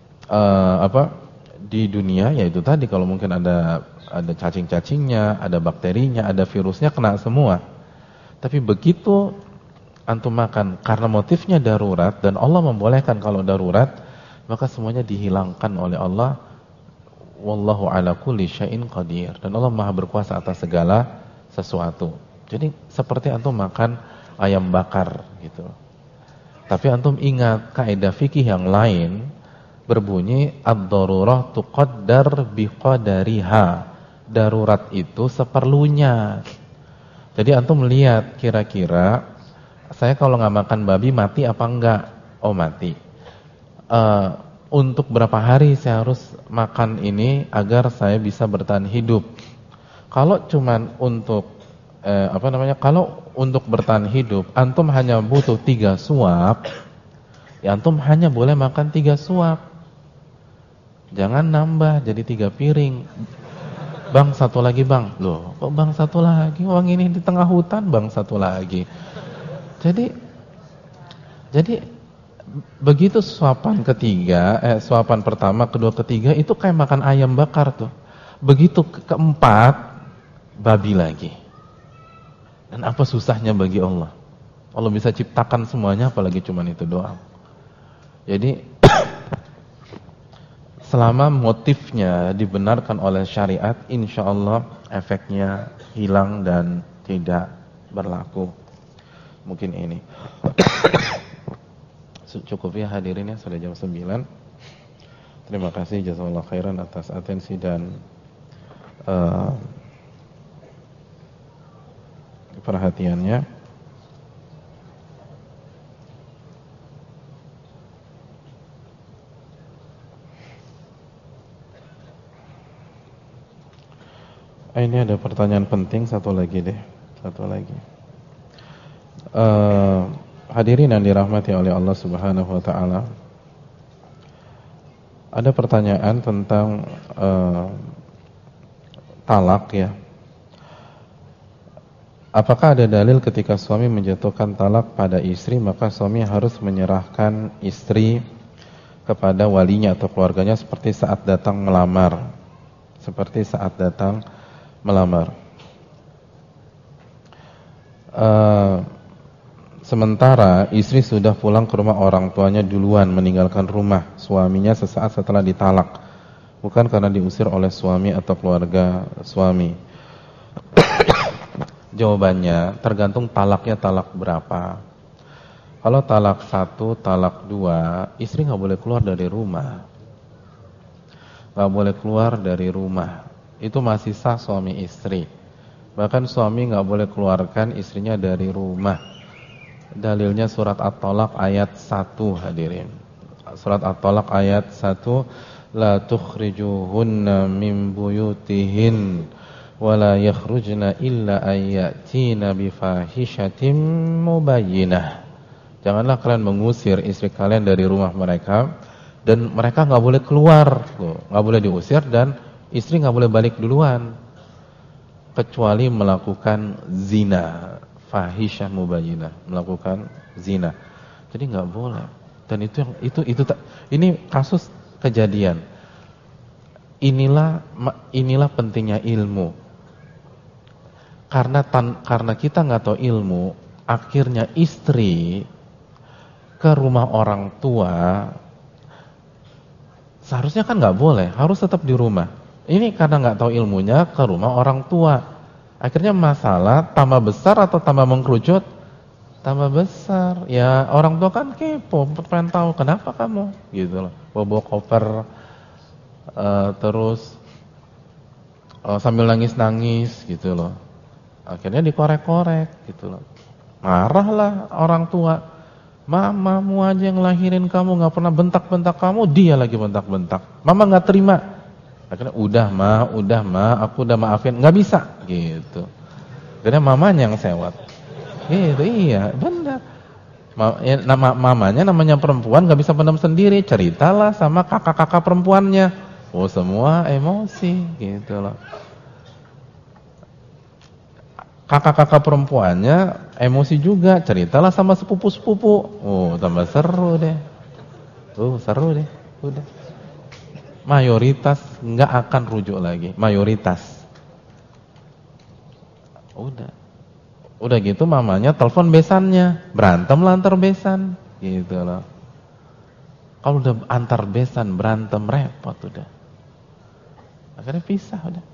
di dunia yaitu tadi kalau mungkin ada cacing-cacingnya, ada bakterinya, ada virusnya, kena semua. Tapi begitu antum makan karena motifnya darurat dan Allah membolehkan kalau darurat, maka semuanya dihilangkan oleh Allah. Wallahu ala kulli syai'in qadir. Dan Allah Maha berkuasa atas segala sesuatu. Jadi seperti antum makan ayam bakar gitu. Tapi antum ingat kaidah fikih yang lain berbunyi ad-darurah tuqaddar biqadariha. Darurat itu seperlunya. Jadi antum lihat kira-kira saya kalau nggak makan babi mati apa enggak? Oh mati. Untuk berapa hari saya harus makan ini agar saya bisa bertahan hidup? Kalau cuman untuk kalau untuk bertahan hidup antum hanya butuh 3 suap, ya antum hanya boleh makan 3 suap. Jangan nambah jadi 3 piring. Bang, satu lagi bang. Loh, kok bang satu lagi? Orang ini di tengah hutan, bang satu lagi. Jadi begitu suapan ketiga, suapan pertama, kedua, ketiga itu kayak makan ayam bakar tuh. Begitu keempat, babi lagi. Dan apa susahnya bagi Allah? Allah bisa ciptakan semuanya, apalagi cuman itu doang. Jadi selama motifnya dibenarkan oleh syariat, insya Allah efeknya hilang dan tidak berlaku. Mungkin ini. Cukup ya hadirin ya, sudah jam 9. Terima kasih jazakallahu khairan atas atensi dan perhatiannya. Ini ada pertanyaan penting satu lagi. Hadirin yang dirahmati oleh Allah Subhanahu wa taala. Ada pertanyaan tentang talak ya. Apakah ada dalil ketika suami menjatuhkan talak pada istri maka suami harus menyerahkan istri kepada walinya atau keluarganya seperti saat datang melamar? Sementara istri sudah pulang ke rumah orang tuanya duluan, meninggalkan rumah suaminya sesaat setelah ditalak, bukan karena diusir oleh suami atau keluarga suami. Jawabannya tergantung talaknya talak berapa. Kalau talak 1, talak 2, istri nggak boleh keluar dari rumah. Nggak boleh keluar dari rumah. Itu masih sah suami istri. Bahkan suami nggak boleh keluarkan istrinya dari rumah. Dalilnya surat At-Talaq ayat 1 hadirin. Surat At-Talaq ayat 1, la tukhrijuhunna min buyutihin wala yakhrujna illa ayyatina bifahishatin mubayyinah. Janganlah kalian mengusir istri kalian dari rumah mereka, dan mereka nggak boleh keluar, nggak boleh diusir, dan istri nggak boleh balik duluan kecuali melakukan zina, fahisyah mubayyinah, melakukan zina. Jadi nggak boleh. Dan ini kasus kejadian. Inilah pentingnya ilmu. Karena kita nggak tahu ilmu, akhirnya istri ke rumah orang tua, seharusnya kan nggak boleh, harus tetap di rumah. Ini karena nggak tahu ilmunya ke rumah orang tua. Akhirnya masalah tambah besar atau tambah mengkerucut? Tambah besar. Ya orang tua kan kepo, pengen tahu kenapa kamu, gitu loh. Bawa koper, terus sambil nangis-nangis, gitu loh. Akhirnya dikorek-korek, gitu loh. Marahlah orang tua. Mamamu aja yang lahirin kamu gak pernah bentak-bentak kamu, dia lagi bentak-bentak. Mama gak terima. Akhirnya udah ma, aku udah maafin. Gak bisa, gitu. Akhirnya mamanya yang sewot. Gitu, iya, benar. Mamanya namanya perempuan gak bisa pendam sendiri. Ceritalah sama kakak-kakak perempuannya. Oh semua emosi, gitu loh. Kakak-kakak perempuannya emosi juga, ceritalah sama sepupu-sepupu. Oh, tambah seru deh. Seru deh. Udah. Mayoritas nggak akan rujuk lagi, mayoritas. Udah gitu mamanya telepon besannya, berantem lah antar besan, gitu loh. Kalau udah antar besan berantem repot udah. Akhirnya pisah udah.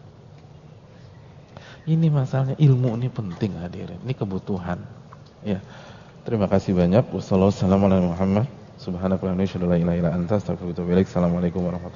Ini masalahnya, ilmu ini penting hadirin, ini kebutuhan. Ya. Terima kasih banyak. Wassalamualaikum warahmatullahi wabarakatuh. Assalamualaikum warahmatullahi wabarakatuh.